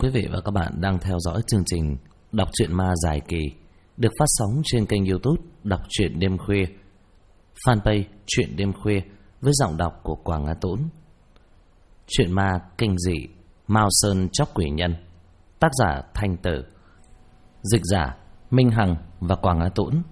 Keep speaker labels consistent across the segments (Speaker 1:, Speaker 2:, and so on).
Speaker 1: Quý vị và các bạn đang theo dõi chương trình Đọc truyện ma dài kỳ được phát sóng trên kênh YouTube Đọc truyện đêm khuya, fanpage Truyện đêm khuya với giọng đọc của Quảng Á Tũng. Truyện ma kinh dị Mao Sơn Chóc Quỷ Nhân, tác giả Thanh Tử, dịch giả Minh Hằng và Quảng Á Tũng.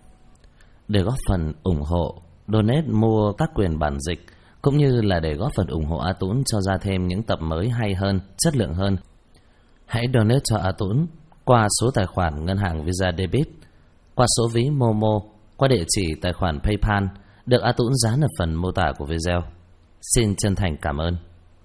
Speaker 1: Để góp phần ủng hộ, donate mua các quyền bản dịch cũng như là để góp phần ủng hộ A Tũng cho ra thêm những tập mới hay hơn, chất lượng hơn, hãy donate cho A Tũng qua số tài khoản ngân hàng Visa Debit, qua số ví Momo, qua địa chỉ tài khoản PayPal được A Tũng dán ở phần mô tả của video. Xin chân thành cảm ơn.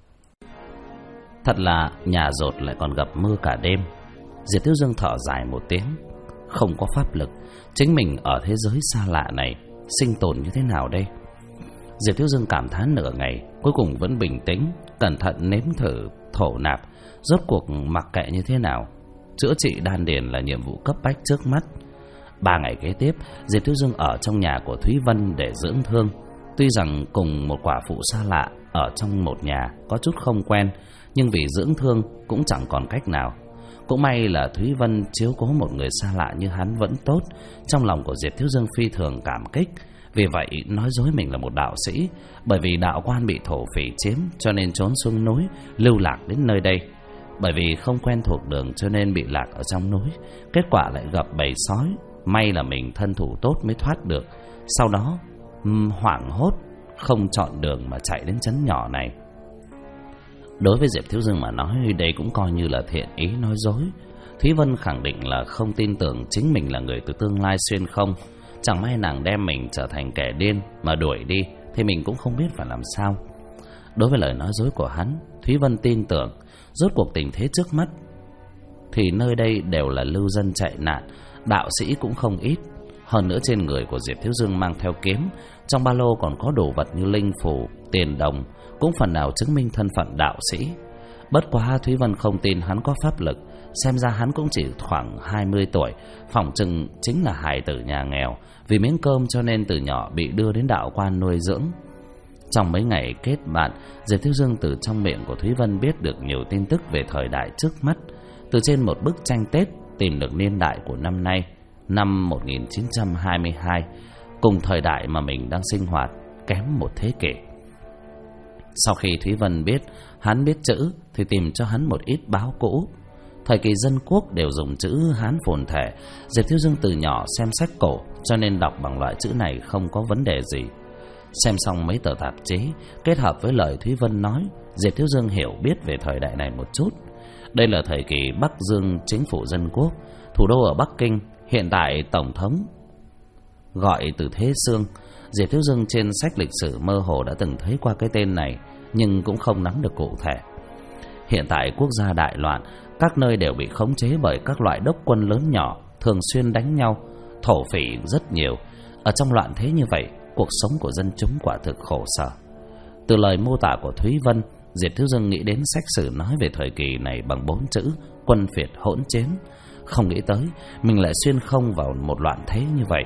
Speaker 1: Thật là nhà rột lại còn gặp mưa cả đêm. Diệp Thiếu Dương thở dài một tiếng. Không có pháp lực, chính mình ở thế giới xa lạ này sinh tồn như thế nào đây? Diệp Thiếu Dương cảm thán nửa ngày, cuối cùng vẫn bình tĩnh, cẩn thận nếm thử thổ nạp. Rốt cuộc mặc kệ như thế nào, chữa trị đan điền là nhiệm vụ cấp bách trước mắt. 3 ngày kế tiếp, Diệp Thiếu Dương ở trong nhà của Thúy Vân để dưỡng thương. Tuy rằng cùng một quả phụ xa lạ ở trong một nhà có chút không quen, nhưng vì dưỡng thương cũng chẳng còn cách nào. Cũng may là Thúy Vân chiếu cố một người xa lạ như hắn vẫn tốt. Trong lòng của Diệp Thiếu Dương phi thường cảm kích. Vì vậy nói dối mình là một đạo sĩ, bởi vì đạo quan bị thổ phỉ chiếm cho nên trốn xuống núi, lưu lạc đến nơi đây. Bởi vì không quen thuộc đường cho nên bị lạc ở trong núi, kết quả lại gặp bầy sói. May là mình thân thủ tốt mới thoát được. Sau đó hoảng hốt, không chọn đường mà chạy đến trấn nhỏ này. Đối với Diệp Thiếu Dương mà nói, đây cũng coi như là thiện ý nói dối. Thúy Vân khẳng định là không tin tưởng chính mình là người từ tương lai xuyên không. Chẳng may nàng đem mình trở thành kẻ điên mà đuổi đi thì mình cũng không biết phải làm sao. Đối với lời nói dối của hắn, Thúy Vân tin tưởng. Rốt cuộc tình thế trước mắt thì nơi đây đều là lưu dân chạy nạn, đạo sĩ cũng không ít. Hơn nữa trên người của Diệp Thiếu Dương mang theo kiếm, trong ba lô còn có đồ vật như linh phù, tiền đồng, cũng phần nào chứng minh thân phận đạo sĩ. Bất quá Thúy Vân không tin hắn có pháp lực, xem ra hắn cũng chỉ khoảng 20 tuổi, phỏng chừng chính là hài tử nhà nghèo, vì miếng cơm cho nên từ nhỏ bị đưa đến đạo quan nuôi dưỡng. Trong mấy ngày kết bạn, Diệp Thiếu Dương từ trong miệng của Thúy Vân biết được nhiều tin tức về thời đại trước mắt. Từ trên một bức tranh Tết tìm được niên đại của năm nay, năm 1922, cùng thời đại mà mình đang sinh hoạt, kém một thế kỷ. Sau khi Thúy Vân biết hắn biết chữ thì tìm cho hắn một ít báo cũ. Thời kỳ dân quốc đều dùng chữ Hán phồn thể. Diệp Thiếu Dương từ nhỏ xem sách cổ cho nên đọc bằng loại chữ này không có vấn đề gì. Xem xong mấy tờ tạp chí, kết hợp với lời Thúy Vân nói, Diệp Thiếu Dương hiểu biết về thời đại này một chút. Đây là thời kỳ Bắc Dương chính phủ dân quốc, thủ đô ở Bắc Kinh, hiện tại tổng thống gọi từ Thế Xương. Diệp Thiếu Dương trên sách lịch sử mơ hồ đã từng thấy qua cái tên này, nhưng cũng không nắm được cụ thể. Hiện tại quốc gia đại loạn, các nơi đều bị khống chế bởi các loại đốc quân lớn nhỏ, thường xuyên đánh nhau, thổ phỉ rất nhiều. Ở trong loạn thế như vậy, cuộc sống của dân chúng quả thực khổ sở. Từ lời mô tả của Thúy Vân, Diệp Thiếu Dương nghĩ đến sách sử nói về thời kỳ này bằng 4 chữ: quân phiệt hỗn chiến. Không nghĩ tới mình lại xuyên không vào một loạn thế như vậy.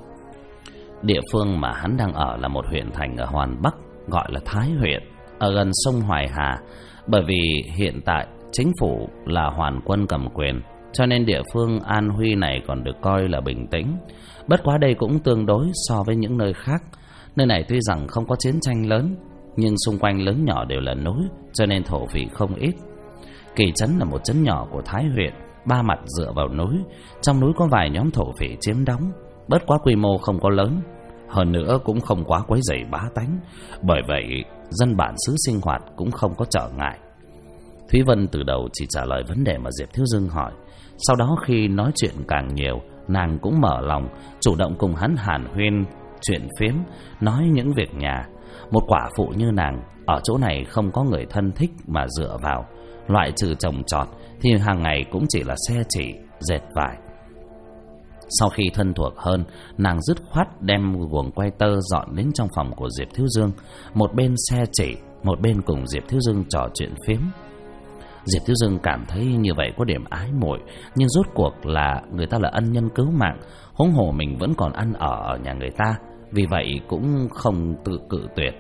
Speaker 1: Địa phương mà hắn đang ở là một huyện thành ở Hoàn Bắc, gọi là Thái huyện, ở gần sông Hoài Hà. Bởi vì hiện tại chính phủ là Hoàn quân cầm quyền, cho nên địa phương An Huy này còn được coi là bình tĩnh. Bất quá đây cũng tương đối so với những nơi khác. Nơi này tuy rằng không có chiến tranh lớn, nhưng xung quanh lớn nhỏ đều là núi, cho nên thổ phỉ không ít. Kỳ Trấn là một trấn nhỏ của Thái huyện, 3 mặt dựa vào núi. Trong núi có vài nhóm thổ phỉ chiếm đóng, bất quá quy mô không có lớn, hơn nữa cũng không quá quấy rầy bá tánh. Bởi vậy dân bản xứ sinh hoạt cũng không có trở ngại. Thúy Vân từ đầu chỉ trả lời vấn đề mà Diệp Thiếu Dương hỏi. Sau đó khi nói chuyện càng nhiều, nàng cũng mở lòng, chủ động cùng hắn hàn huyên, chuyện phiếm, nói những việc nhà. Một quả phụ như nàng, ở chỗ này không có người thân thích mà dựa vào, loại trừ trồng trọt thì hàng ngày cũng chỉ là xe chỉ, dệt vải. Sau khi thân thuộc hơn, nàng dứt khoát đem guồng quay tơ dọn đến trong phòng của Diệp Thiếu Dương, một bên xe chỉ, một bên cùng Diệp Thiếu Dương trò chuyện phiếm. Diệp Thiếu Dương cảm thấy như vậy có điểm ái muội, nhưng rốt cuộc là người ta là ân nhân cứu mạng, huống hồ mình vẫn còn ăn ở nhà người ta, vì vậy cũng không tự cự tuyệt.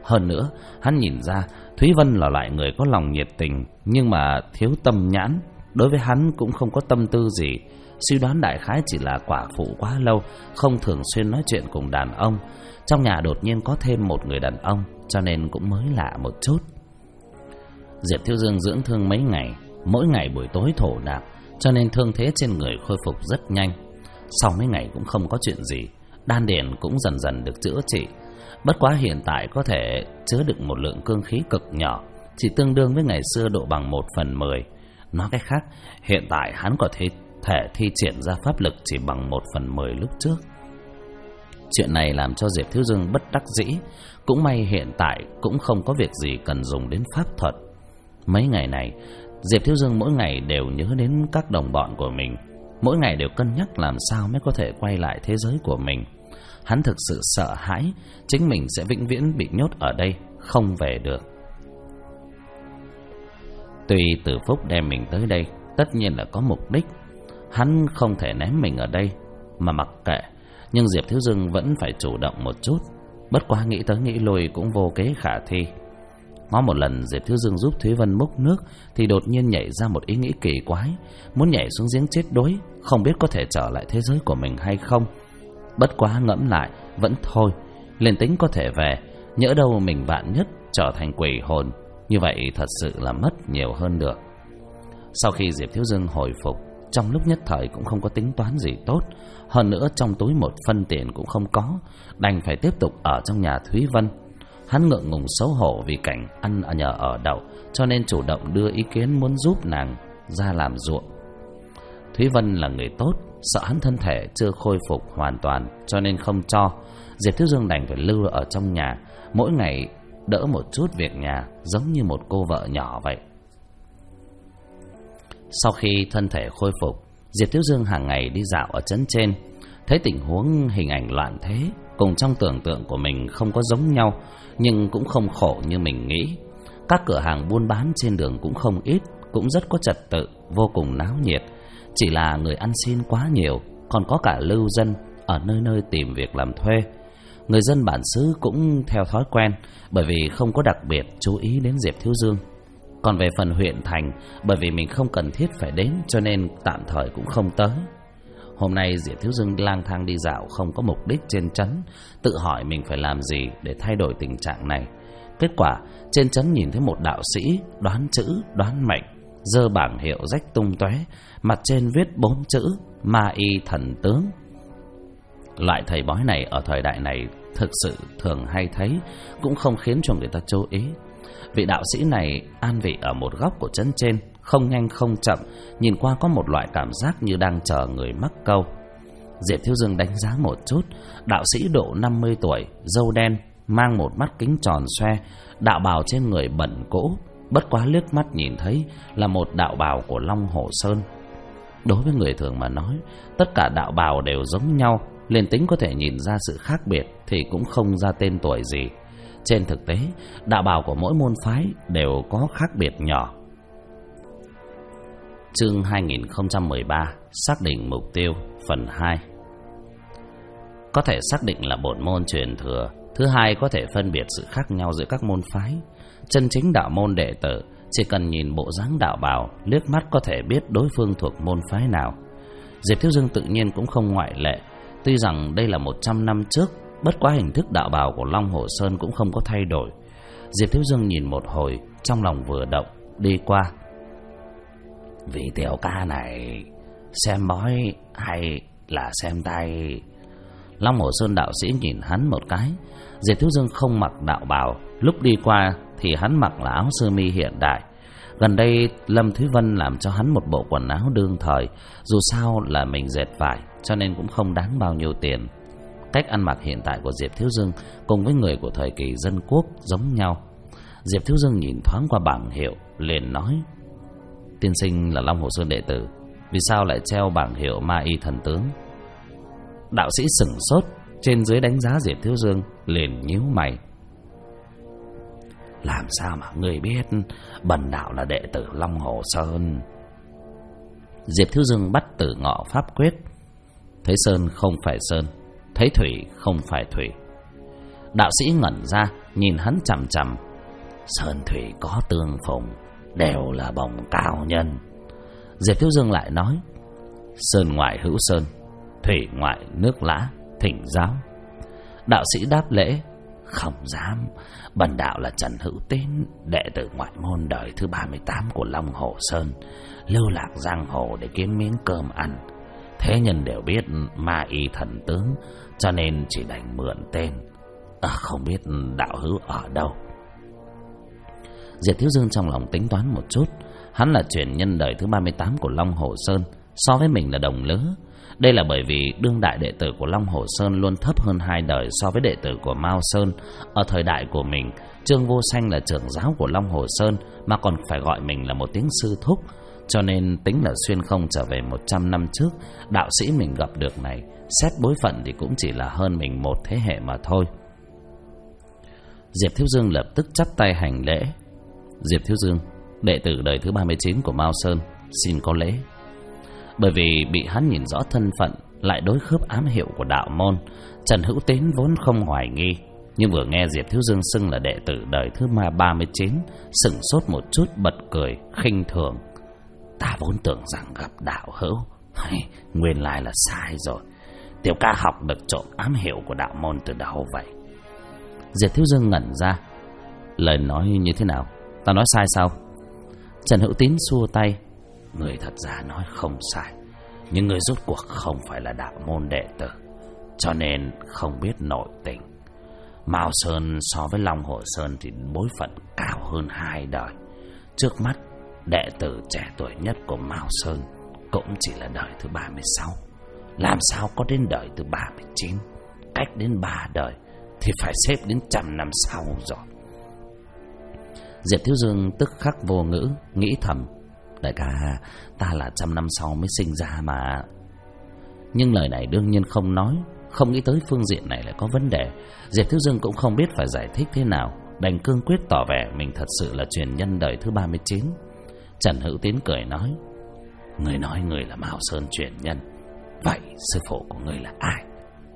Speaker 1: Hơn nữa, hắn nhìn ra Thúy Vân là loại người có lòng nhiệt tình, nhưng mà thiếu tâm nhãn. Đối với hắn cũng không có tâm tư gì. Suy đoán đại khái chỉ là quả phụ quá lâu, không thường xuyên nói chuyện cùng đàn ông. Trong nhà đột nhiên có thêm một người đàn ông, cho nên cũng mới lạ một chút. Diệp Thiếu Dương dưỡng thương mấy ngày, mỗi ngày buổi tối thổ nạp, cho nên thương thế trên người khôi phục rất nhanh. Sau mấy ngày cũng không có chuyện gì, đan điền cũng dần dần được chữa trị. Bất quá hiện tại có thể chứa đựng một lượng cương khí cực nhỏ, chỉ tương đương với ngày xưa độ bằng 1/10. Nói cách khác, hiện tại hắn có thể thi triển ra pháp lực chỉ bằng 1/10 lúc trước. Chuyện này làm cho Diệp Thiếu Dương bất đắc dĩ. Cũng may hiện tại cũng không có việc gì cần dùng đến pháp thuật. Mấy ngày này, Diệp Thiếu Dương mỗi ngày đều nhớ đến các đồng bọn của mình, mỗi ngày đều cân nhắc làm sao mới có thể quay lại thế giới của mình. Hắn thực sự sợ hãi chính mình sẽ vĩnh viễn bị nhốt ở đây, không về được. Tuy Từ Phúc đem mình tới đây tất nhiên là có mục đích, hắn không thể ném mình ở đây mà mặc kệ, nhưng Diệp Thiếu Dương vẫn phải chủ động một chút. Bất quá nghĩ tới nghĩ lui cũng vô kế khả thi. Ngó một lần Diệp Thiếu Dương giúp Thúy Vân múc nước thì đột nhiên nhảy ra một ý nghĩ kỳ quái, muốn nhảy xuống giếng chết đuối, không biết có thể trở lại thế giới của mình hay không. Bất quá ngẫm lại vẫn thôi, liền tính có thể về, nhỡ đâu mình vạn nhất trở thành quỷ hồn, như vậy thật sự là mất nhiều hơn được. Sau khi Diệp Thiếu Dương hồi phục, trong lúc nhất thời cũng không có tính toán gì tốt, hơn nữa trong túi một phân tiền cũng không có, đành phải tiếp tục ở trong nhà Thúy Vân. Hắn ngượng ngùng xấu hổ vì cảnh ăn nhờ ở đậu, cho nên chủ động đưa ý kiến muốn giúp nàng ra làm ruộng. Thúy Vân là người tốt, sợ hắn thân thể chưa khôi phục hoàn toàn, cho nên không cho. Diệp Thiếu Dương đành phải lưu ở trong nhà, mỗi ngày đỡ một chút việc nhà, giống như một cô vợ nhỏ vậy. Sau khi thân thể khôi phục, Diệp Thiếu Dương hàng ngày đi dạo ở trấn trên, thấy tình huống hình ảnh loạn thế cùng trong tưởng tượng của mình không có giống nhau, nhưng cũng không khổ như mình nghĩ. Các cửa hàng buôn bán trên đường cũng không ít, cũng rất có trật tự, vô cùng náo nhiệt. Chỉ là người ăn xin quá nhiều, còn có cả lưu dân ở nơi nơi tìm việc làm thuê. Người dân bản xứ cũng theo thói quen, bởi vì không có đặc biệt chú ý đến Diệp Thiếu Dương. Còn về phần huyện thành, bởi vì mình không cần thiết phải đến, cho nên tạm thời cũng không tới. Hôm nay Diệp Thiếu Dương lang thang đi dạo không có mục đích trên trấn, tự hỏi mình phải làm gì để thay đổi tình trạng này. Kết quả trên trấn nhìn thấy một đạo sĩ đoán chữ đoán mệnh, giơ bảng hiệu rách tung tóe, mặt trên viết 4 chữ Ma Y Thần Tướng. Loại thầy bói này ở thời đại này thực sự thường hay thấy, cũng không khiến cho người ta chú ý. Vị đạo sĩ này an vị ở một góc của trấn trên, không nhanh không chậm, nhìn qua có một loại cảm giác như đang chờ người mắc câu. Diệp Thiếu Dương đánh giá một chút, đạo sĩ độ 50 tuổi, râu đen, mang một mắt kính tròn xoe, đạo bào trên người bẩn cũ, bất quá liếc mắt nhìn thấy là một đạo bào của Long Hồ Sơn. Đối với người thường mà nói, tất cả đạo bào đều giống nhau, liền tính có thể nhìn ra sự khác biệt thì cũng không ra tên tuổi gì. Trên thực tế, đạo bào của mỗi môn phái đều có khác biệt nhỏ. Chương 2013 xác định mục tiêu phần 2. Có thể xác định là một môn truyền thừa. Thứ hai, có thể phân biệt sự khác nhau giữa các môn phái. Chân chính đạo môn đệ tử chỉ cần nhìn bộ dáng đạo bào, liếc mắt có thể biết đối phương thuộc môn phái nào. Diệp Thiếu Dương tự nhiên cũng không ngoại lệ. Tuy rằng đây là 100 năm trước, bất quá hình thức đạo bào của Long Hồ Sơn cũng không có thay đổi. Diệp Thiếu Dương nhìn một hồi, trong lòng vừa động, đi qua. Vị tiểu ca này xem bói hay là xem tay? Long Hồ Sơn đạo sĩ nhìn hắn một cái. Diệp Thiếu Dương không mặc đạo bào, lúc đi qua thì hắn mặc là áo sơ mi hiện đại. Gần đây Lâm Thúy Vân làm cho hắn một bộ quần áo đương thời, dù sao là mình dệt vải, cho nên cũng không đáng bao nhiêu tiền. Cách ăn mặc hiện tại của Diệp Thiếu Dương cùng với người của thời kỳ dân quốc giống nhau. Diệp Thiếu Dương nhìn thoáng qua bảng hiệu, liền nói: tiên sinh là Long Hồ Sơn đệ tử, vì sao lại treo bảng hiệu Ma Y Thần Tướng? Đạo sĩ sửng sốt, trên dưới đánh giá Diệp Thiếu Dương, liền nhíu mày. Làm sao mà người biết bần đạo là đệ tử Long Hồ Sơn? Diệp Thiếu Dương bắt Tử Ngọ pháp quyết. Thấy sơn không phải sơn, thấy thủy không phải thủy. Đạo sĩ ngẩn ra, nhìn hắn chằm chằm. Sơn thủy có tương phùng, đều là bồng cao nhân. Diệp Thiếu Dương lại nói, sơn ngoại hữu sơn, thủy ngoại nước lã, thỉnh giáo. Đạo sĩ đáp lễ, không dám, bần đạo là Trần Hữu Tín, đệ tử ngoại môn đời thứ 38 của Long Hồ Sơn, lưu lạc giang hồ để kiếm miếng cơm ăn. Thế nhân đều biết ma y thần tướng, cho nên chỉ đành mượn tên. Không biết đạo hữu ở đâu. Diệp Thiếu Dương trong lòng tính toán một chút. Hắn là truyền nhân đời thứ 38 của Long Hồ Sơn, so với mình là đồng lứa. Đây là bởi vì đương đại đệ tử của Long Hồ Sơn luôn thấp hơn 2 đời so với đệ tử của Mao Sơn. Ở thời đại của mình, Trương Vô Sanh là trưởng giáo của Long Hồ Sơn, mà còn phải gọi mình là một tiếng sư thúc. Cho nên tính là xuyên không trở về 100 năm trước, đạo sĩ mình gặp được này, xét bối phận thì cũng chỉ là hơn mình một thế hệ mà thôi. Diệp Thiếu Dương lập tức chắp tay hành lễ. Diệp Thiếu Dương, đệ tử đời thứ 39 của Mao Sơn, xin có lễ. Bởi vì bị hắn nhìn rõ thân phận, lại đối khớp ám hiệu của đạo môn, Trần Hữu Tín vốn không hoài nghi, nhưng vừa nghe Diệp Thiếu Dương xưng là đệ tử đời thứ 39, sửng sốt một chút, bật cười khinh thường. Ta vốn tưởng rằng gặp đạo hữu, nguyên lai là sai rồi. Tiểu ca học được trộm ám hiệu của đạo môn từ đâu vậy? Diệp Thiếu Dương ngẩn ra. Lời nói như thế nào? Ta nói sai sao? Trần Hữu Tín xua tay. Người thật ra nói không sai, nhưng người rốt cuộc không phải là đạo môn đệ tử, cho nên không biết nội tình. Mao Sơn so với Long Hồ Sơn thì bối phận cao hơn 2 đời. Trước mắt, đệ tử trẻ tuổi nhất của Mao Sơn cũng chỉ là đời thứ 36. Làm sao có đến đời thứ 39? Cách đến 3 đời thì phải xếp đến 100 năm sau rồi. Diệp Thiếu Dương tức khắc vô ngữ, nghĩ thầm, đại ca, ta là 100 năm sau mới sinh ra mà. Nhưng lời này đương nhiên không nói, không nghĩ tới phương diện này lại có vấn đề. Diệp Thiếu Dương cũng không biết phải giải thích thế nào, đành cương quyết tỏ vẻ mình thật sự là truyền nhân đời thứ 39. Trần Hữu Tín cười nói, người nói người là Mao Sơn truyền nhân, vậy sư phụ của người là ai?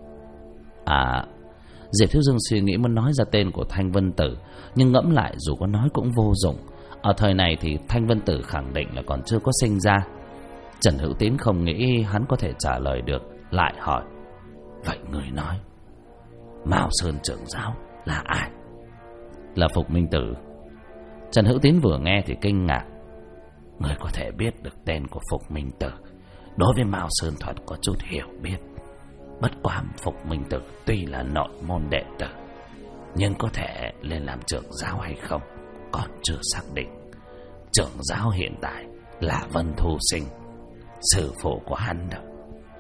Speaker 1: Diệp Thiếu Dương suy nghĩ muốn nói ra tên của Thanh Vân Tử, nhưng ngẫm lại dù có nói cũng vô dụng. Ở thời này thì Thanh Vân Tử khẳng định là còn chưa có sinh ra. Trần Hữu Tín không nghĩ hắn có thể trả lời được, lại hỏi, vậy người nói Mao Sơn trưởng giáo là ai? Là Phục Minh Tử. Trần Hữu Tín vừa nghe thì kinh ngạc. Người có thể biết được tên của Phục Minh Tử, đối với Mao Sơn thuật có chút hiểu biết. Bất quá Phục Minh Tử tuy là nội môn đệ tử, nhưng có thể lên làm trưởng giáo hay không còn chưa xác định. Trưởng giáo hiện tại là Vân Thu Sinh, sư phụ của hắn đâu.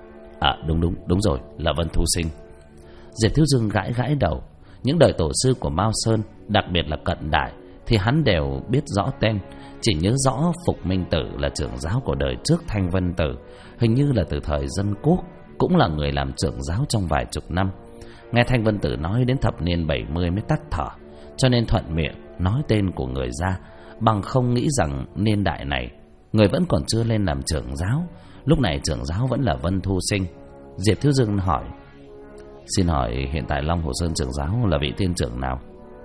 Speaker 1: Đúng rồi, là Vân Thu Sinh. Diệp Thiếu Dương gãi gãi đầu. Những đời tổ sư của Mao Sơn, đặc biệt là cận đại, thì hắn đều biết rõ tên, chỉ nhớ rõ Phục Minh Tử là trưởng giáo của đời trước Thanh Vân Tử, hình như là từ thời Dân Quốc, cũng là người làm trưởng giáo trong vài chục năm. Nghe Thanh Vân Tử nói đến thập niên 70 mới tắt thở, cho nên thuận miệng nói tên của người ra, bằng không nghĩ rằng niên đại này người vẫn còn chưa lên làm trưởng giáo. Lúc này trưởng giáo vẫn là Vân Thu Sinh. Diệp Thiếu Dương hỏi, xin hỏi hiện tại Long Hồ Sơn trưởng giáo là vị tiên trưởng nào?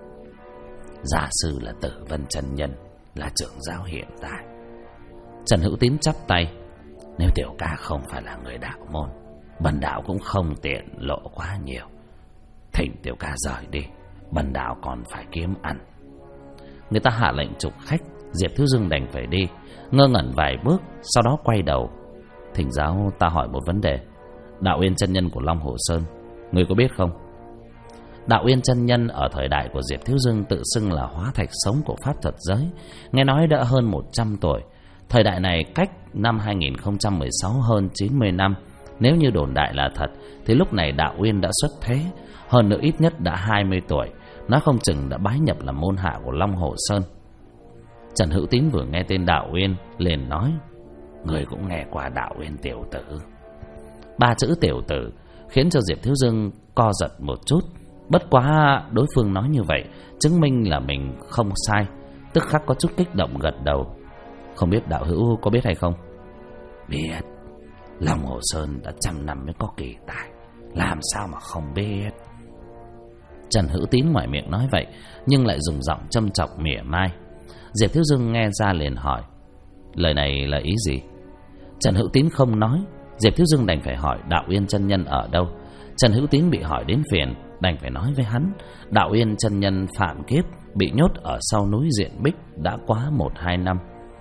Speaker 1: Gia sư là Tử Vân Chân Nhân, là trưởng giáo hiện tại. Trần Hữu Tín chắp tay, nếu tiểu ca không phải là người đạo môn, bần đạo cũng không tiện lộ quá nhiều. Thỉnh tiểu ca rời đi, bần đạo còn phải kiếm ăn. Người ta hạ lệnh trục khách, Diệp Thiếu Dương đành phải đi. Ngơ ngẩn vài bước, sau đó quay đầu. Thỉnh giáo, ta hỏi một vấn đề. Đạo Uyên chân nhân của Long Hồ Sơn, người có biết không? Đạo Uyên chân nhân ở thời đại của Diệp Thiếu Dương tự xưng là hóa thạch sống của pháp thuật giới, nghe nói đã hơn 100 tuổi. Thời đại này cách năm 2016 hơn 90 năm. Nếu như đồn đại là thật thì lúc này Đạo Uyên đã xuất thế, hơn nữa ít nhất đã 20 tuổi, nói không chừng đã bái nhập làm môn hạ của Long Hồ Sơn. Trần Hữu Tín vừa nghe tên Đạo Uyên liền nói, người cũng nghe qua Đạo Uyên tiểu tử. 3 chữ tiểu tử khiến cho Diệp Thiếu Dương co giật một chút. Bất quá đối phương nói như vậy chứng minh là mình không sai, tức khắc có chút kích động gật đầu. Không biết đạo hữu có biết hay không? Biết. Long Hồ Sơn đã 100 năm mới có kỳ tài, làm sao mà không biết. Trần Hữu Tín ngoài miệng nói vậy, nhưng lại dùng giọng châm chọc mỉa mai. Diệp Thiếu Dương nghe ra liền hỏi: lời này là ý gì? Trần Hữu Tín không nói. Diệp Thiếu Dương đành phải hỏi Đạo Uyên chân nhân ở đâu. Trần Hữu Tín bị hỏi đến phiền, đành phải nói với hắn: Đạo Uyên chân nhân phạm kiếp, bị nhốt ở sau núi Diện Bích đã quá 1-2 năm.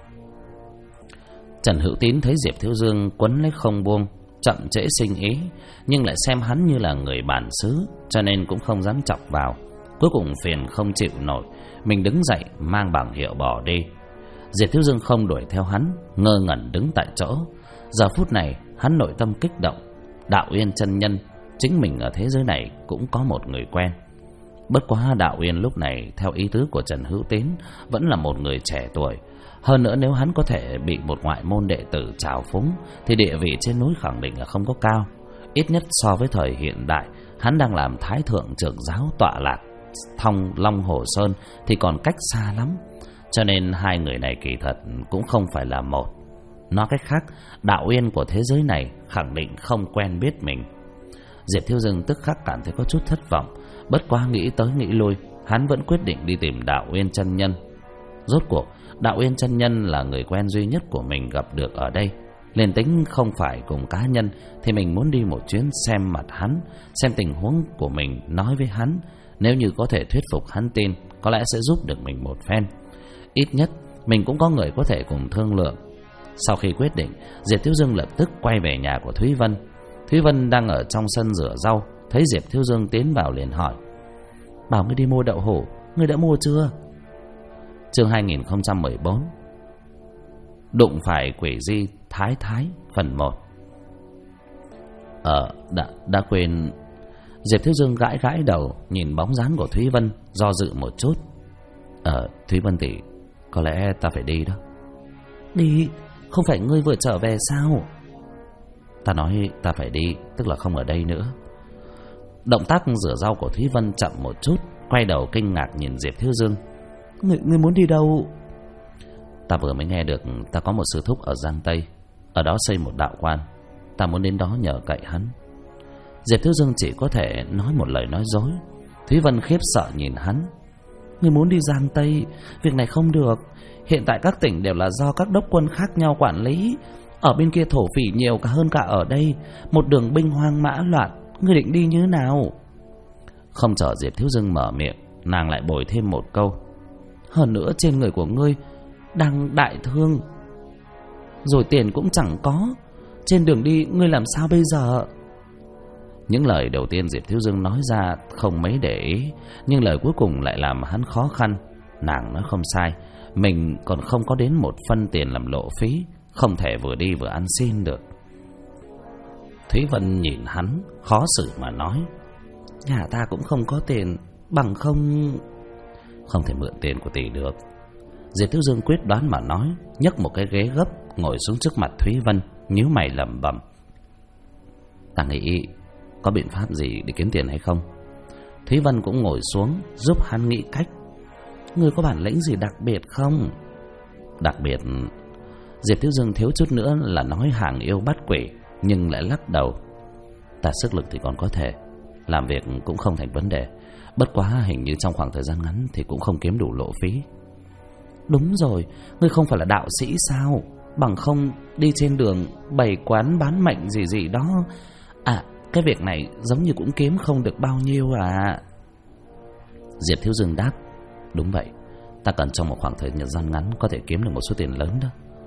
Speaker 1: Trần Hữu Tín thấy Diệp Thiếu Dương quấn lấy không buông, chậm trễ sinh ý, nhưng lại xem hắn như là người bản xứ, cho nên cũng không dám chọc vào. Cuối cùng phiền không chịu nổi, mình đứng dậy mang bảng hiệu bỏ đi. Diệp Thiếu Dương không đuổi theo hắn, ngơ ngẩn đứng tại chỗ. Giờ phút này hắn nội tâm kích động. Đạo Uyên chân nhân, chính mình ở thế giới này cũng có một người quen. Bất quá Đạo Uyên lúc này theo ý tứ của Trần Hữu Tín vẫn là một người trẻ tuổi. Hơn nữa nếu hắn có thể bị một ngoại môn đệ tử trào phúng thì địa vị trên núi khẳng định là không có cao. Ít nhất so với thời hiện đại, hắn đang làm Thái Thượng trưởng giáo tọa lạc Thong Long Hồ Sơn thì còn cách xa lắm. Cho nên hai người này kỳ thật cũng không phải là một. Nói cách khác, Đạo Uyên của thế giới này khẳng định không quen biết mình. Diệp Thiếu Dương tức khắc cảm thấy có chút thất vọng. Bất quá nghĩ tới nghĩ lui, hắn vẫn quyết định đi tìm Đạo Uyên chân nhân. Rốt cuộc Đạo Uyên chân nhân là người quen duy nhất của mình gặp được ở đây. Liền tính không phải cùng cá nhân thì mình muốn đi một chuyến xem mặt hắn, xem tình huống của mình, nói với hắn. Nếu như có thể thuyết phục hắn tin, có lẽ sẽ giúp được mình một phen. Ít nhất mình cũng có người có thể cùng thương lượng. Sau khi quyết định, Diệp Thiếu Dương lập tức quay về nhà của Thúy Vân. Thúy Vân đang ở trong sân rửa rau, thấy Diệp Thiếu Dương tiến vào liền hỏi: bảo ngươi đi mua đậu hũ, ngươi đã mua chưa? Chương 2014 Đụng phải quỷ di Thái Thái phần 1. Đã quên. Diệp Thiếu Dương gãi gãi đầu, nhìn bóng dáng của Thúy Vân, do dự một chút. Thúy Vân tỷ, có lẽ ta phải đi đó. Đi? Không phải ngươi vừa trở về sao? Ta nói ta phải đi, tức là không ở đây nữa. Động tác rửa rau của Thúy Vân chậm một chút, quay đầu kinh ngạc nhìn Diệp Thiếu Dương. Ngươi muốn đi đâu? Ta vừa mới nghe được ta có một sư thúc ở Giang Tây, ở đó xây một đạo quan. Ta muốn đến đó nhờ cậy hắn. Diệp Thiếu Dương chỉ có thể nói một lời nói dối. Thúy Vân khiếp sợ nhìn hắn. Ngươi muốn đi Giang Tây? Việc này không được. Hiện tại các tỉnh đều là do các đốc quân khác nhau quản lý. Ở bên kia thổ phỉ nhiều cả hơn cả ở đây. Một đường binh hoang mã loạn, ngươi định đi như thế nào? Không chờ Diệp Thiếu Dương mở miệng, nàng lại bồi thêm một câu: hơn nữa trên người của ngươi đang đại thương, rồi tiền cũng chẳng có. Trên đường đi ngươi làm sao bây giờ? Những lời đầu tiên Diệp Thiếu Dương nói ra không mấy để ý, nhưng lời cuối cùng lại làm hắn khó khăn. Nàng nói không sai, mình còn không có đến một phân tiền làm lộ phí, không thể vừa đi vừa ăn xin được. Thúy Vân nhìn hắn, khó xử mà nói: nhà ta cũng không có tiền, bằng không thể mượn tiền của tỷ được. Diệp Thiếu Dương quyết đoán mà nói, nhấc một cái ghế gấp ngồi xuống trước mặt Thúy Vân, nhíu mày lẩm bẩm: ta nghĩ có biện pháp gì để kiếm tiền hay không? Thúy Vân cũng ngồi xuống giúp hắn nghĩ cách. Ngươi có bản lĩnh gì đặc biệt không? Đặc biệt? Diệp Thiếu Dương thiếu chút nữa là nói hàng yêu bắt quỷ, nhưng lại lắc đầu. Ta sức lực thì còn có thể, làm việc cũng không thành vấn đề. Bất quá hình như trong khoảng thời gian ngắn thì cũng không kiếm đủ lộ phí. Đúng rồi, ngươi không phải là đạo sĩ sao? Bằng không đi trên đường bày quán bán mệnh gì đó. Cái việc này giống như cũng kiếm không được bao nhiêu à? Diệp Thiếu Dương đáp: đúng vậy, ta cần trong một khoảng thời gian ngắn có thể kiếm được một số tiền lớn đó.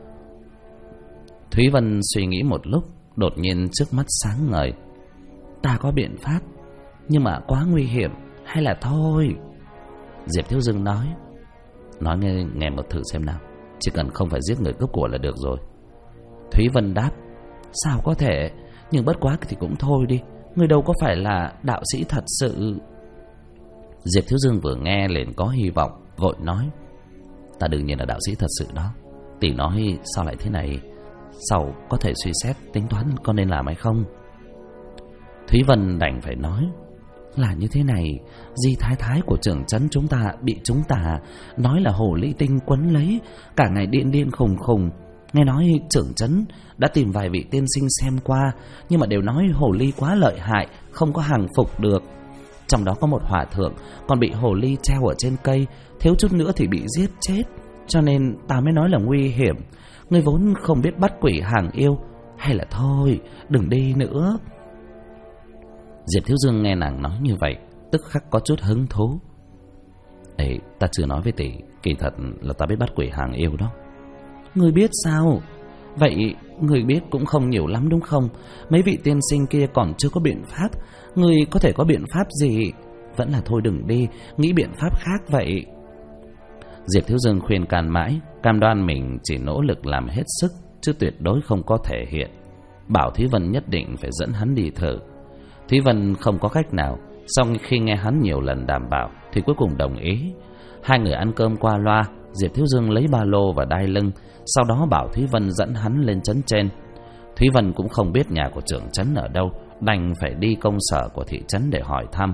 Speaker 1: Thúy Vân suy nghĩ một lúc, đột nhiên trước mắt sáng ngời. Ta có biện pháp, nhưng mà quá nguy hiểm, hay là thôi? Diệp Thiếu Dương nói nghe một thử xem nào. Chỉ cần không phải giết người cướp của là được rồi. Thúy Vân đáp: sao có thể, nhưng bất quá thì cũng thôi đi. Người đâu có phải là đạo sĩ thật sự. Diệp Thiếu Dương vừa nghe liền có hy vọng, vội nói: ta đương nhiên là đạo sĩ thật sự đó. Tỷ nói sao lại thế này, sau có thể suy xét tính toán có nên làm hay không. Thúy Vân đành phải nói: là như thế này, Di Thái Thái của trưởng trấn chúng ta bị chúng ta nói là hồ ly tinh quấn lấy, cả ngày điên khùng khùng. Nghe nói trưởng trấn đã tìm vài vị tiên sinh xem qua, nhưng mà đều nói hồ ly quá lợi hại, không có hàng phục được. Trong đó có một hòa thượng còn bị hồ ly treo ở trên cây, thiếu chút nữa thì bị giết chết. Cho nên ta mới nói là nguy hiểm. Ngươi vốn không biết bắt quỷ hàng yêu, hay là thôi đừng đi nữa. Diệp Thiếu Dương nghe nàng nói như vậy, tức khắc có chút hứng thú. Ê, ta chưa nói với tỷ, kỳ thật là ta biết bắt quỷ hàng yêu đó. Ngươi biết sao? Vậy ngươi biết cũng không nhiều lắm đúng không? Mấy vị tiên sinh kia còn chưa có biện pháp, ngươi có thể có biện pháp gì? Vẫn là thôi đừng đi, nghĩ biện pháp khác vậy. Diệp Thiếu Dương khuyên can mãi, cam đoan mình chỉ nỗ lực làm hết sức, chứ tuyệt đối không có thể hiện. Bảo Thúy Vân nhất định phải dẫn hắn đi thử. Thúy Vân không có cách nào, sau khi nghe hắn nhiều lần đảm bảo thì cuối cùng đồng ý. Hai người ăn cơm qua loa, Diệp Thiếu Dương lấy ba lô và đai lưng, sau đó bảo Thúy Vân dẫn hắn lên trấn trên. Thúy Vân cũng không biết nhà của trưởng trấn ở đâu, đành phải đi công sở của thị trấn để hỏi thăm.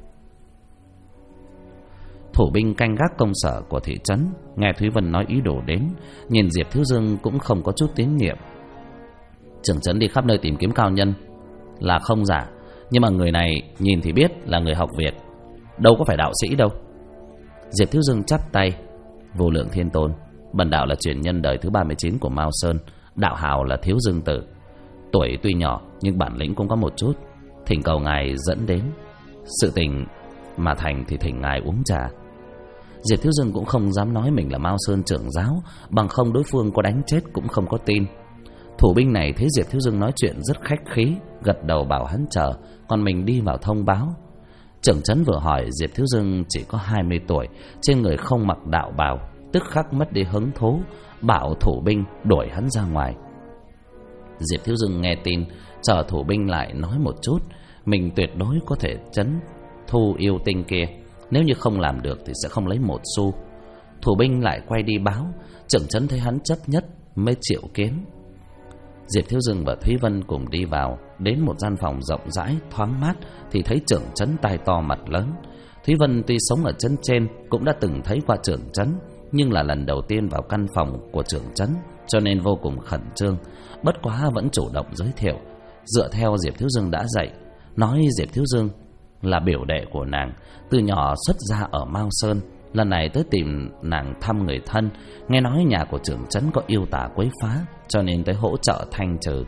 Speaker 1: Thủ binh canh gác công sở của thị trấn nghe Thúy Vân nói ý đồ đến, nhìn Diệp Thiếu Dương cũng không có chút tín nhiệm. Trưởng trấn đi khắp nơi tìm kiếm cao nhân là không giả, nhưng mà người này nhìn thì biết là người học Việt, đâu có phải đạo sĩ đâu. Diệp Thiếu Dương chắp tay. Vô Lượng Thiên Tôn, bần đạo là truyền nhân đời thứ 39 của Mao Sơn, đạo hào là Thiếu Dương Tử. Tuổi tuy nhỏ nhưng bản lĩnh cũng có một chút, thỉnh cầu ngài dẫn đến. Sự tình mà thành thì thỉnh ngài uống trà. Diệp Thiếu Dương cũng không dám nói mình là Mao Sơn trưởng giáo, bằng không đối phương có đánh chết cũng không có tin. Thủ binh này thấy Diệp Thiếu Dương nói chuyện rất khách khí, gật đầu bảo hắn chờ, còn mình đi vào thông báo. Trưởng trấn vừa hỏi Diệp Thiếu Dương chỉ có 20 tuổi, trên người không mặc đạo bào, tức khắc mất đi hứng thú, bảo thủ binh đuổi hắn ra ngoài. Diệp Thiếu Dương nghe tin, chờ thủ binh lại nói một chút, mình tuyệt đối có thể trấn thu yêu tinh kia, nếu như không làm được thì sẽ không lấy một xu. Thủ binh lại quay đi báo, trưởng trấn thấy hắn chấp nhất mới chịu kiến. Diệp Thiếu Dương và Thúy Vân cùng đi vào, đến một gian phòng rộng rãi, thoáng mát thì thấy trưởng trấn tai to mặt lớn. Thúy Vân tuy sống ở trấn trên cũng đã từng thấy qua trưởng trấn, nhưng là lần đầu tiên vào căn phòng của trưởng trấn, cho nên vô cùng khẩn trương. Bất quá vẫn chủ động giới thiệu, dựa theo Diệp Thiếu Dương đã dạy, nói Diệp Thiếu Dương là biểu đệ của nàng, từ nhỏ xuất gia ở Mao Sơn, lần này tới tìm nàng thăm người thân, nghe nói nhà của trưởng trấn có yêu tà quấy phá, cho nên tới hỗ trợ thanh trừ.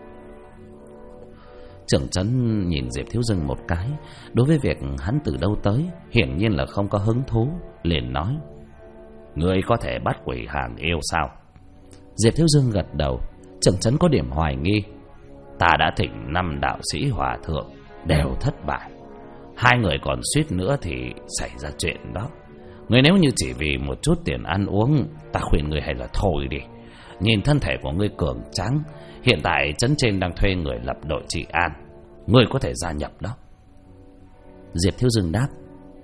Speaker 1: Trưởng trấn nhìn Diệp Thiếu Dương một cái, đối với việc hắn từ đâu tới hiển nhiên là không có hứng thú, liền nói: Ngươi có thể bắt quỷ hàng yêu sao? Diệp Thiếu Dương gật đầu. Trưởng trấn có điểm hoài nghi: Ta đã thỉnh 5 đạo sĩ hòa thượng, đều thất bại. 2 người còn suýt nữa thì xảy ra chuyện đó. Ngươi nếu như chỉ vì một chút tiền ăn uống, ta khuyên ngươi hay là thôi đi. Nhìn thân thể của ngươi cường tráng, hiện tại trấn trên đang thuê người lập đội trị an, ngươi có thể gia nhập đó. Diệp Thiếu Dương đáp: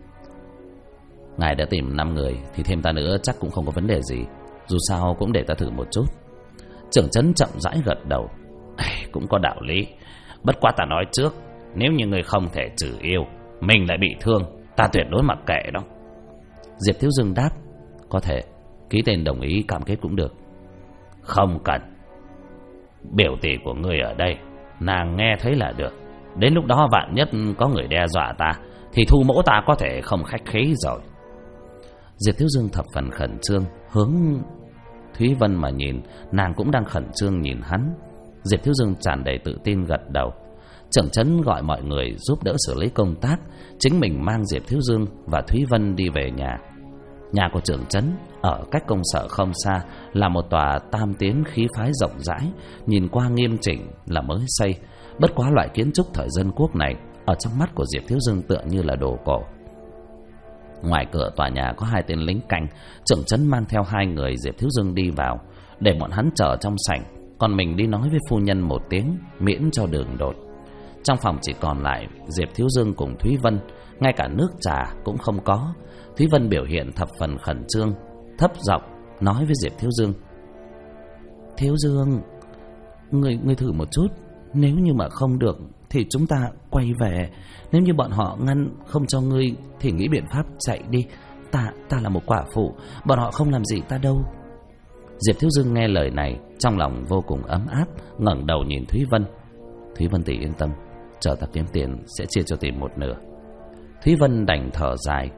Speaker 1: Ngài đã tìm 5 người thì thêm ta nữa chắc cũng không có vấn đề gì, dù sao cũng để ta thử một chút. Trưởng trấn chậm rãi gật đầu: Cũng có đạo lý, bất quá ta nói trước, nếu như ngươi không thể trừ yêu, mình lại bị thương, ta tuyệt đối mặc kệ đó. Diệp Thiếu Dương đáp: Có thể, ký tên đồng ý cam kết cũng được. Không cần. Biểu tỷ của ngươi ở đây, nàng nghe thấy là được. Đến lúc đó vạn nhất có người đe dọa ta, thì thu mẫu ta có thể không khách khí rồi. Diệp Thiếu Dương thập phần khẩn trương, hướng Thúy Vân mà nhìn, nàng cũng đang khẩn trương nhìn hắn. Diệp Thiếu Dương tràn đầy tự tin gật đầu. Trưởng trấn gọi mọi người giúp đỡ xử lý công tác, chính mình mang Diệp Thiếu Dương và Thúy Vân đi về nhà. Nhà của trưởng trấn ở cách công sở không xa, là một tòa tam tiến khí phái rộng rãi, nhìn qua nghiêm chỉnh là mới xây. Bất quá loại kiến trúc thời dân quốc này ở trong mắt của Diệp Thiếu Dương tựa như là đồ cổ. Ngoài cửa tòa nhà có 2 tên lính canh, trưởng trấn mang theo 2 người Diệp Thiếu Dương đi vào, để bọn hắn chờ trong sảnh, còn mình đi nói với phu nhân một tiếng, miễn cho đường đột. Trong phòng chỉ còn lại Diệp Thiếu Dương cùng Thúy Vân, ngay cả nước trà cũng không có. Thúy Vân biểu hiện thập phần khẩn trương, thấp giọng nói với Diệp Thiếu Dương: Thiếu Dương, ngươi thử một chút, nếu như mà không được thì chúng ta quay về. Nếu như bọn họ ngăn không cho ngươi thì nghĩ biện pháp chạy đi. Ta là một quả phụ, bọn họ không làm gì ta đâu. Diệp Thiếu Dương nghe lời này, trong lòng vô cùng ấm áp, ngẩng đầu nhìn Thúy Vân: Thúy Vân tỷ yên tâm, chờ ta kiếm tiền sẽ chia cho tỷ 1/2. Thúy Vân đành thở dài.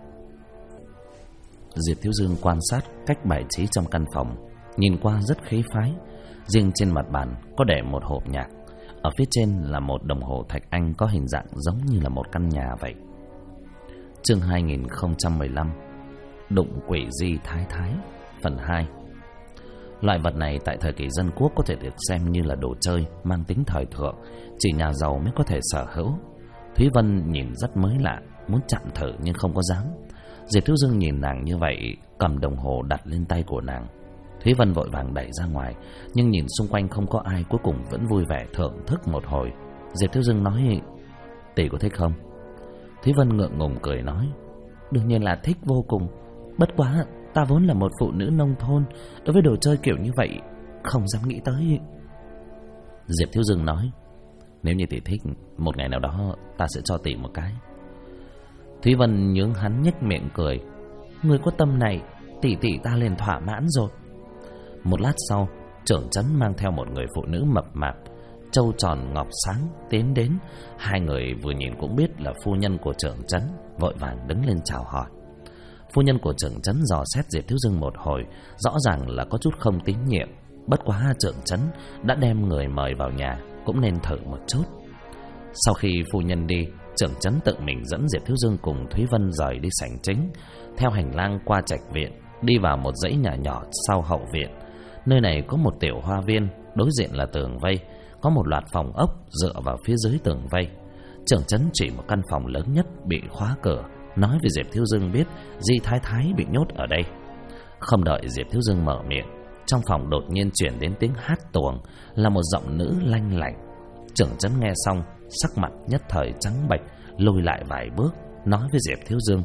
Speaker 1: Diệp Thiếu Dương quan sát cách bài trí trong căn phòng, nhìn qua rất khí phái. Riêng trên mặt bàn có để một hộp nhạc, ở phía trên là một đồng hồ thạch anh có hình dạng giống như là một căn nhà vậy. Chương 2015 Đụng quỷ Di Thái Thái phần 2. Loại vật này tại thời kỳ dân quốc có thể được xem như là đồ chơi mang tính thời thượng, chỉ nhà giàu mới có thể sở hữu. Thúy Vân nhìn rất mới lạ, muốn chạm thử nhưng không có dám. Diệp Thiếu Dương nhìn nàng như vậy, cầm đồng hồ đặt lên tay của nàng. Thúy Vân vội vàng đẩy ra ngoài, nhưng nhìn xung quanh không có ai, cuối cùng vẫn vui vẻ thưởng thức một hồi. Diệp Thiếu Dương nói: "Tỷ có thích không?" Thúy Vân ngượng ngùng cười nói: "Đương nhiên là thích vô cùng. Bất quá ta vốn là một phụ nữ nông thôn, đối với đồ chơi kiểu như vậy không dám nghĩ tới." Diệp Thiếu Dương nói: "Nếu như tỷ thích, một ngày nào đó ta sẽ cho tỷ một cái." Thúy Vân nhướng hắn nhếch miệng cười: "Người có tâm này, tỷ ta liền thỏa mãn rồi." Một lát sau, trưởng trấn mang theo một người phụ nữ mập mạp, trâu tròn ngọc sáng tiến đến. Hai người vừa nhìn cũng biết là phu nhân của trưởng trấn, vội vàng đứng lên chào hỏi. Phu nhân của trưởng trấn dò xét Diệp Thiếu Dương một hồi, rõ ràng là có chút không tín nhiệm. Bất quá trưởng trấn đã đem người mời vào nhà, cũng nên thử một chút. Sau khi phu nhân đi, trưởng trấn tự mình dẫn Diệp Thiếu Dương cùng Thúy Vân rời đi sảnh chính, theo hành lang qua trạch viện, đi vào một dãy nhà nhỏ sau hậu viện. Nơi này có một tiểu hoa viên, đối diện là tường vây, có một loạt phòng ốc dựa vào phía dưới tường vây. Trưởng trấn chỉ một căn phòng lớn nhất bị khóa cửa, nói với Diệp Thiếu Dương biết Di Thái Thái bị nhốt ở đây. Không đợi Diệp Thiếu Dương mở miệng, trong phòng đột nhiên chuyển đến tiếng hát tuồng, là một giọng nữ lanh lảnh. Trưởng trấn nghe xong, sắc mặt nhất thời trắng bệch, lùi lại vài bước, nói với Diệp Thiếu Dương: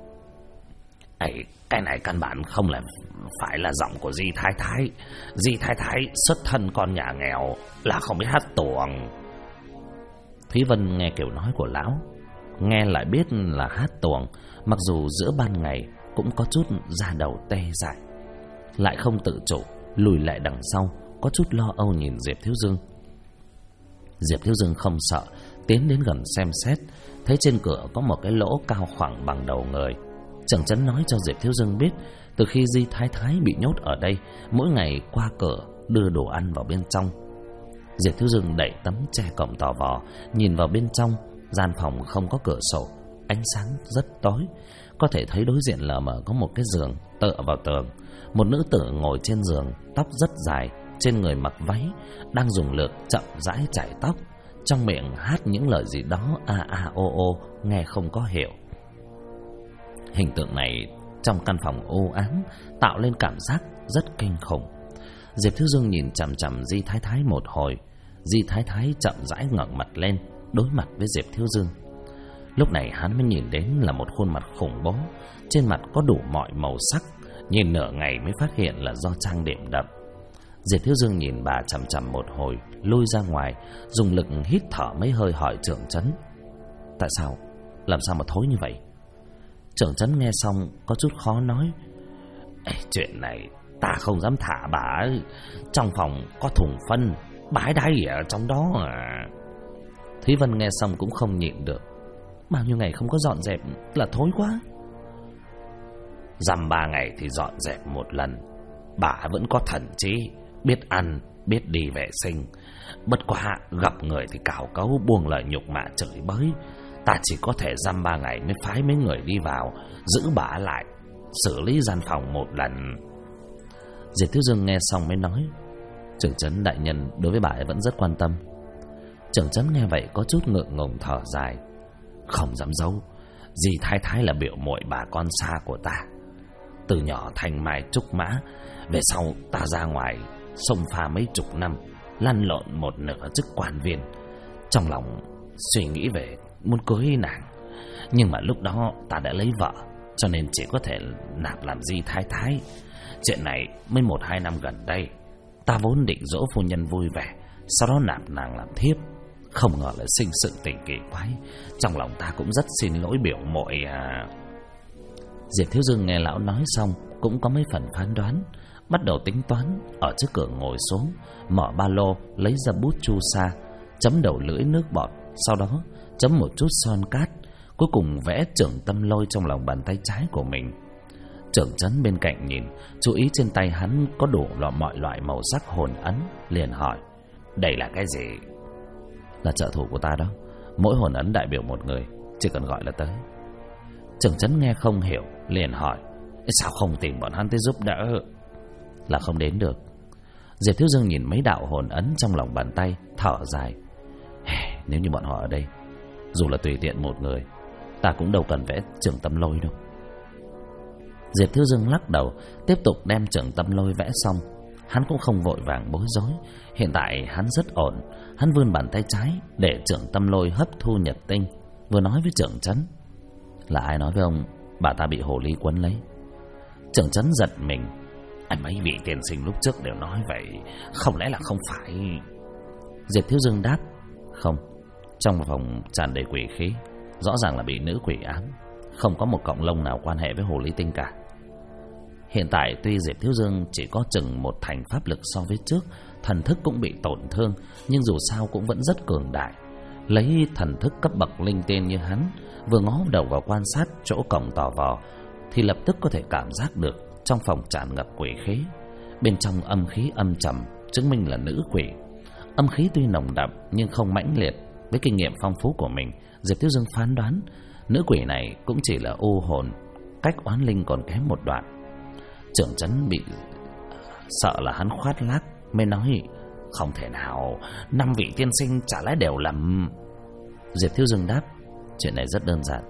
Speaker 1: "Ấy, cái này căn bản không phải là giọng của Di Thái Thái. Di Thái Thái xuất thân con nhà nghèo, là không biết hát tuồng." Thúy Vân nghe kiểu nói của lão, nghe lại biết là hát tuồng, mặc dù giữa ban ngày cũng có chút da đầu tê dại, lại không tự chủ lùi lại đằng sau, có chút lo âu nhìn Diệp Thiếu Dương. Diệp Thiếu Dương không sợ, tiến đến gần xem xét, thấy trên cửa có một cái lỗ cao khoảng bằng đầu người. Trưởng trấn nói cho Diệp Thiếu Dương biết, từ khi Di Thái Thái bị nhốt ở đây, mỗi ngày qua cửa đưa đồ ăn vào bên trong. Diệp Thiếu Dương đẩy tấm che cổng tò vò, nhìn vào bên trong. Gian phòng không có cửa sổ, ánh sáng rất tối, có thể thấy đối diện lờ mờ có một cái giường tựa vào tường. Một nữ tử ngồi trên giường, tóc rất dài, trên người mặc váy, đang dùng lược chậm rãi chải tóc, trong miệng hát những lời gì đó a a o o, nghe không có hiểu. Hình tượng này trong căn phòng u ám tạo lên cảm giác rất kinh khủng. Diệp Thiếu Dương nhìn chằm chằm Di Thái Thái một hồi. Di Thái Thái chậm rãi ngẩng mặt lên, đối mặt với Diệp Thiếu Dương. Lúc này hắn mới nhìn đến là một khuôn mặt khủng bố, trên mặt có đủ mọi màu sắc, nhìn nửa ngày mới phát hiện là do trang điểm đậm. Diệp Thiếu Dương nhìn bà chằm chằm một hồi, lui ra ngoài, dùng lực hít thở mấy hơi hỏi trưởng trấn: "Tại sao? Làm sao mà thối như vậy?" Trưởng trấn nghe xong có chút khó nói: "Chuyện này ta không dám thả bà ấy. Trong phòng có thùng phân, bà ấy đáy ở trong đó à." Thúy Vân nghe xong cũng không nhịn được: "Bao nhiêu ngày không có dọn dẹp là thối quá." "Dăm 3 ngày thì dọn dẹp một lần. Bà vẫn có thần trí, biết ăn, biết đi vệ sinh. Bất quá gặp người thì cào cấu, buông lời nhục mạ chửi bới. Ta chỉ có thể dăm 3 ngày mới phái mấy người đi vào, giữ bà lại, xử lý gian phòng một lần." Diệp Thiếu Dương nghe xong mới nói: "Trưởng trấn đại nhân đối với bà ấy vẫn rất quan tâm." Trưởng trấn nghe vậy có chút ngượng ngùng thở dài: "Không dám giấu, Di Thái Thái là biểu muội bà con xa của ta. Từ nhỏ thành mai trúc mã, về sau ta ra ngoài xông pha mấy chục năm, lăn lộn một nửa chức quan viên. Trong lòng suy nghĩ về muốn cưới nàng, nhưng mà lúc đó ta đã lấy vợ, cho nên chỉ có thể nạp làm Di Thái Thái. Chuyện này mới 1-2 năm gần đây, ta vốn định dỗ phu nhân vui vẻ, sau đó nạp nàng làm thiếp. Không ngờ lại sinh sự tình kỳ quái, trong lòng ta cũng rất xin lỗi biểu muội à." Diệp Thiếu Dương nghe lão nói xong cũng có mấy phần phán đoán, bắt đầu tính toán, ở trước cửa ngồi xuống, mở ba lô lấy ra bút chu sa, chấm đầu lưỡi nước bọt, sau đó chấm một chút son cát, cuối cùng vẽ Trưởng Tâm Lôi trong lòng bàn tay trái của mình. Trưởng Trấn bên cạnh nhìn, chú ý trên tay hắn có đủ mọi loại màu sắc hồn ấn, liền hỏi: đây là cái gì? Là trợ thủ của ta đó, mỗi hồn ấn đại biểu một người, chỉ cần gọi là tới. Trưởng Trấn nghe không hiểu, liền hỏi: sao không tìm bọn hắn tới giúp đỡ? Là không đến được. Diệp Thiếu Dương nhìn mấy đạo hồn ấn trong lòng bàn tay, thở dài: nếu như bọn họ ở đây, dù là tùy tiện một người, ta cũng đâu cần vẽ Trưởng Tâm Lôi đâu. Diệp Thiếu Dương lắc đầu, tiếp tục đem Trưởng Tâm Lôi vẽ xong. Hắn cũng không vội vàng bối rối. Hiện tại hắn rất ổn. Hắn vươn bàn tay trái để Trưởng Tâm Lôi hấp thu nhật tinh, vừa nói với Trưởng Trấn: là ai nói với ông bà ta bị hồ ly quấn lấy? Trưởng Trấn giật mình: mấy vị tiên sinh lúc trước đều nói vậy, không lẽ là không phải? Diệp Thiếu Dương đáp: không, trong phòng tràn đầy quỷ khí, rõ ràng là bị nữ quỷ ám, không có một cọng lông nào quan hệ với hồ ly tinh cả. Hiện tại tuy Diệp Thiếu Dương chỉ có chừng một thành pháp lực so với trước, thần thức cũng bị tổn thương, nhưng dù sao cũng vẫn rất cường đại. Lấy thần thức cấp bậc linh tiên như hắn, vừa ngó đầu vào quan sát chỗ cổng tò vò, thì lập tức có thể cảm giác được trong phòng tràn ngập quỷ khí. Bên trong âm khí âm trầm, chứng minh là nữ quỷ. Âm khí tuy nồng đậm nhưng không mãnh liệt. Với kinh nghiệm phong phú của mình, Diệp Thiếu Dương phán đoán nữ quỷ này cũng chỉ là u hồn, cách oán linh còn kém một đoạn. Trưởng Trấn bị sợ là hắn khoát lác, mới nói: không thể nào, 5 vị tiên sinh chả lẽ đều lầm? Diệp Thiếu Dương đáp: chuyện này rất đơn giản.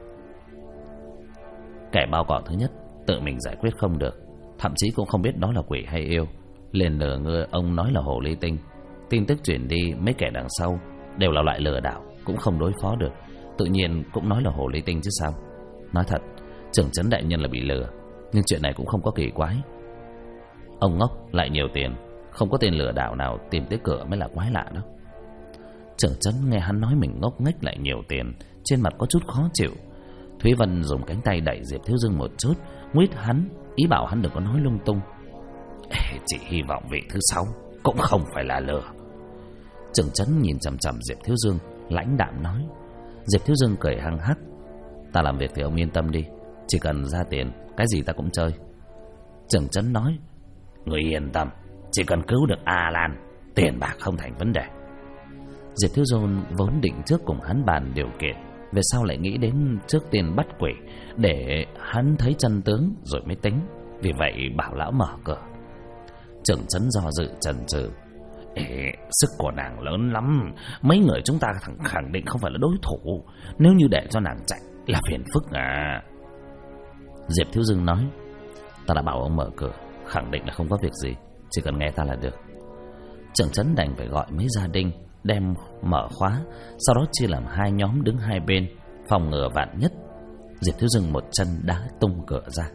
Speaker 1: Kẻ bao cỏ thứ nhất tự mình giải quyết không được, thậm chí cũng không biết đó là quỷ hay yêu, liền lừa người ông nói là hồ ly tinh. Tin tức truyền đi, mấy kẻ đằng sau đều là loại lừa đảo, cũng không đối phó được, tự nhiên cũng nói là hồ ly tinh chứ sao. Nói thật, Trưởng Trấn đại nhân là bị lừa, nhưng chuyện này cũng không có kỳ quái. Ông ngốc lại nhiều tiền, không có tên lừa đảo nào tìm tới cửa mới là quái lạ đó. Trưởng Trấn nghe hắn nói mình ngốc nghếch lại nhiều tiền, trên mặt có chút khó chịu. Thúy Vân dùng cánh tay đẩy Diệp Thiếu Dương một chút, nguýt hắn, ý bảo hắn đừng có nói lung tung. Chỉ hy vọng vị thứ 6 cũng không phải là lừa. Trưởng Trấn nhìn chằm chằm Diệp Thiếu Dương, lãnh đạm nói. Diệp Thiếu Dương cười hăng hắc: ta làm việc thì ông yên tâm đi, chỉ cần ra tiền, cái gì ta cũng chơi. Trưởng Trấn nói: người yên tâm, chỉ cần cứu được A Lan, tiền bạc không thành vấn đề. Diệp Thiếu Dương vốn định trước cùng hắn bàn điều kiện, về sau lại nghĩ đến trước tiên bắt quỷ, để hắn thấy chân tướng rồi mới tính. Vì vậy bảo lão mở cửa. Trưởng Trấn do dự chần chừ: sức của nàng lớn lắm, mấy người chúng ta khẳng định không phải là đối thủ, nếu như để cho nàng chạy là phiền phức à. Diệp Thiếu Dương nói: ta đã bảo ông mở cửa, khẳng định là không có việc gì, chỉ cần nghe ta là được. Trưởng Trấn đành phải gọi mấy gia đình đem mở khóa, sau đó chia làm 2 nhóm đứng hai bên, phòng ngừa vạn nhất. Diệp Thiếu Dương một chân đá tung cửa ra.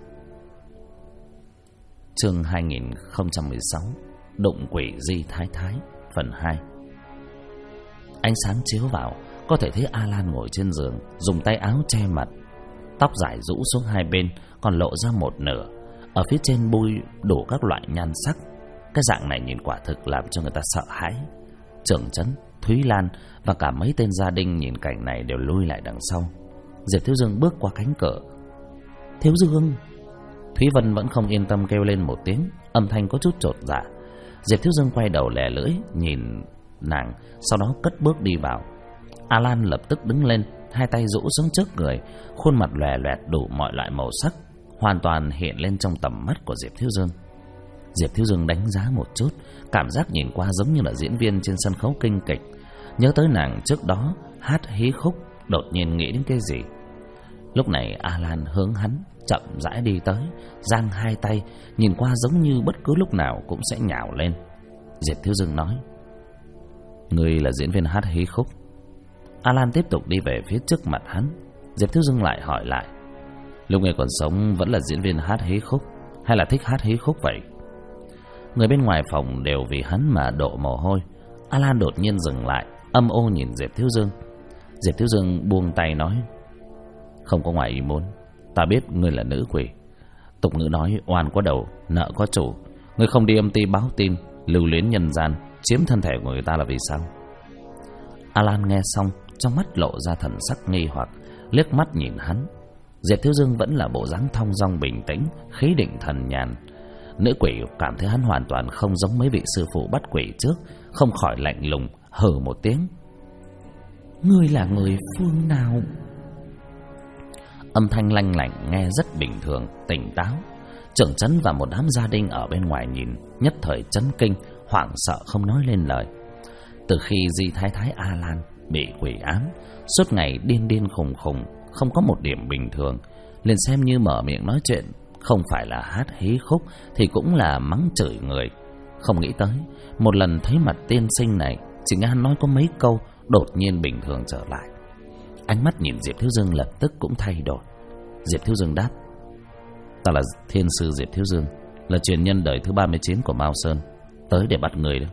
Speaker 1: Chương 2016 Đụng quỷ Di Thái Thái phần 2. Ánh sáng chiếu vào, có thể thấy A Lan ngồi trên giường, dùng tay áo che mặt, tóc dài rũ xuống hai bên, còn lộ ra một nửa. Ở phía trên bôi đủ các loại nhan sắc. Cái dạng này nhìn quả thực làm cho người ta sợ hãi. Trưởng Trấn, Thúy Lan và cả mấy tên gia đình nhìn cảnh này đều lui lại đằng sau. Diệp Thiếu Dương bước qua cánh cửa. Thiếu Dương! Thúy Vân vẫn không yên tâm kêu lên một tiếng, âm thanh có chút chột dạ. Diệp Thiếu Dương quay đầu lẻ lưỡi nhìn nàng, sau đó cất bước đi vào. A Lan lập tức đứng lên, hai tay rũ xuống trước người, khuôn mặt lòe loẹt đủ mọi loại màu sắc, hoàn toàn hiện lên trong tầm mắt của Diệp Thiếu Dương. Diệp Thiếu Dương đánh giá một chút, cảm giác nhìn qua giống như là diễn viên trên sân khấu kinh kịch. Nhớ tới nàng trước đó hát hí khúc, đột nhiên nghĩ đến cái gì. Lúc này A Lan hướng hắn chậm rãi đi tới, giang hai tay, nhìn qua giống như bất cứ lúc nào cũng sẽ nhào lên. Diệp Thiếu Dương nói: ngươi là diễn viên hát hí khúc? A Lan tiếp tục đi về phía trước mặt hắn. Diệp Thiếu Dương lại hỏi lại: lúc ngươi còn sống vẫn là diễn viên hát hí khúc, hay là thích hát hí khúc vậy? Người bên ngoài phòng đều vì hắn mà đổ mồ hôi. A Lan đột nhiên dừng lại, âm ô nhìn Diệp Thiếu Dương. Diệp Thiếu Dương buông tay nói: không có ngoài ý muốn, ta biết ngươi là nữ quỷ. Tục ngữ nói oan có đầu, nợ có chủ. Ngươi không đi âm ty báo tin, lưu luyến nhân gian, chiếm thân thể của người ta là vì sao? A Lan nghe xong, trong mắt lộ ra thần sắc nghi hoặc, liếc mắt nhìn hắn. Diệp Thiếu Dương vẫn là bộ dáng thong dong bình tĩnh, khí định thần nhàn. Nữ quỷ cảm thấy hắn hoàn toàn không giống mấy vị sư phụ bắt quỷ trước, không khỏi lạnh lùng hừ một tiếng. Ngươi là người phương nào? Âm thanh lanh lảnh nghe rất bình thường, tỉnh táo. Trưởng trấn và một đám gia đình ở bên ngoài nhìn nhất thời chấn kinh, hoảng sợ không nói lên lời. Từ khi Di Thái Thái A Lan bị quỷ ám, suốt ngày điên điên khùng khùng, không có một điểm bình thường, liền xem như mở miệng nói chuyện, không phải là hát hí khúc thì cũng là mắng chửi người. Không nghĩ tới một lần thấy mặt tiên sinh này, chỉ nghe hắn nói có mấy câu, đột nhiên bình thường trở lại. Ánh mắt nhìn Diệp Thiếu Dương lập tức cũng thay đổi. Diệp Thiếu Dương đáp: Ta là Thiên Sư Diệp Thiếu Dương, là truyền nhân đời thứ 39 của Mao Sơn, tới để bắt người đó.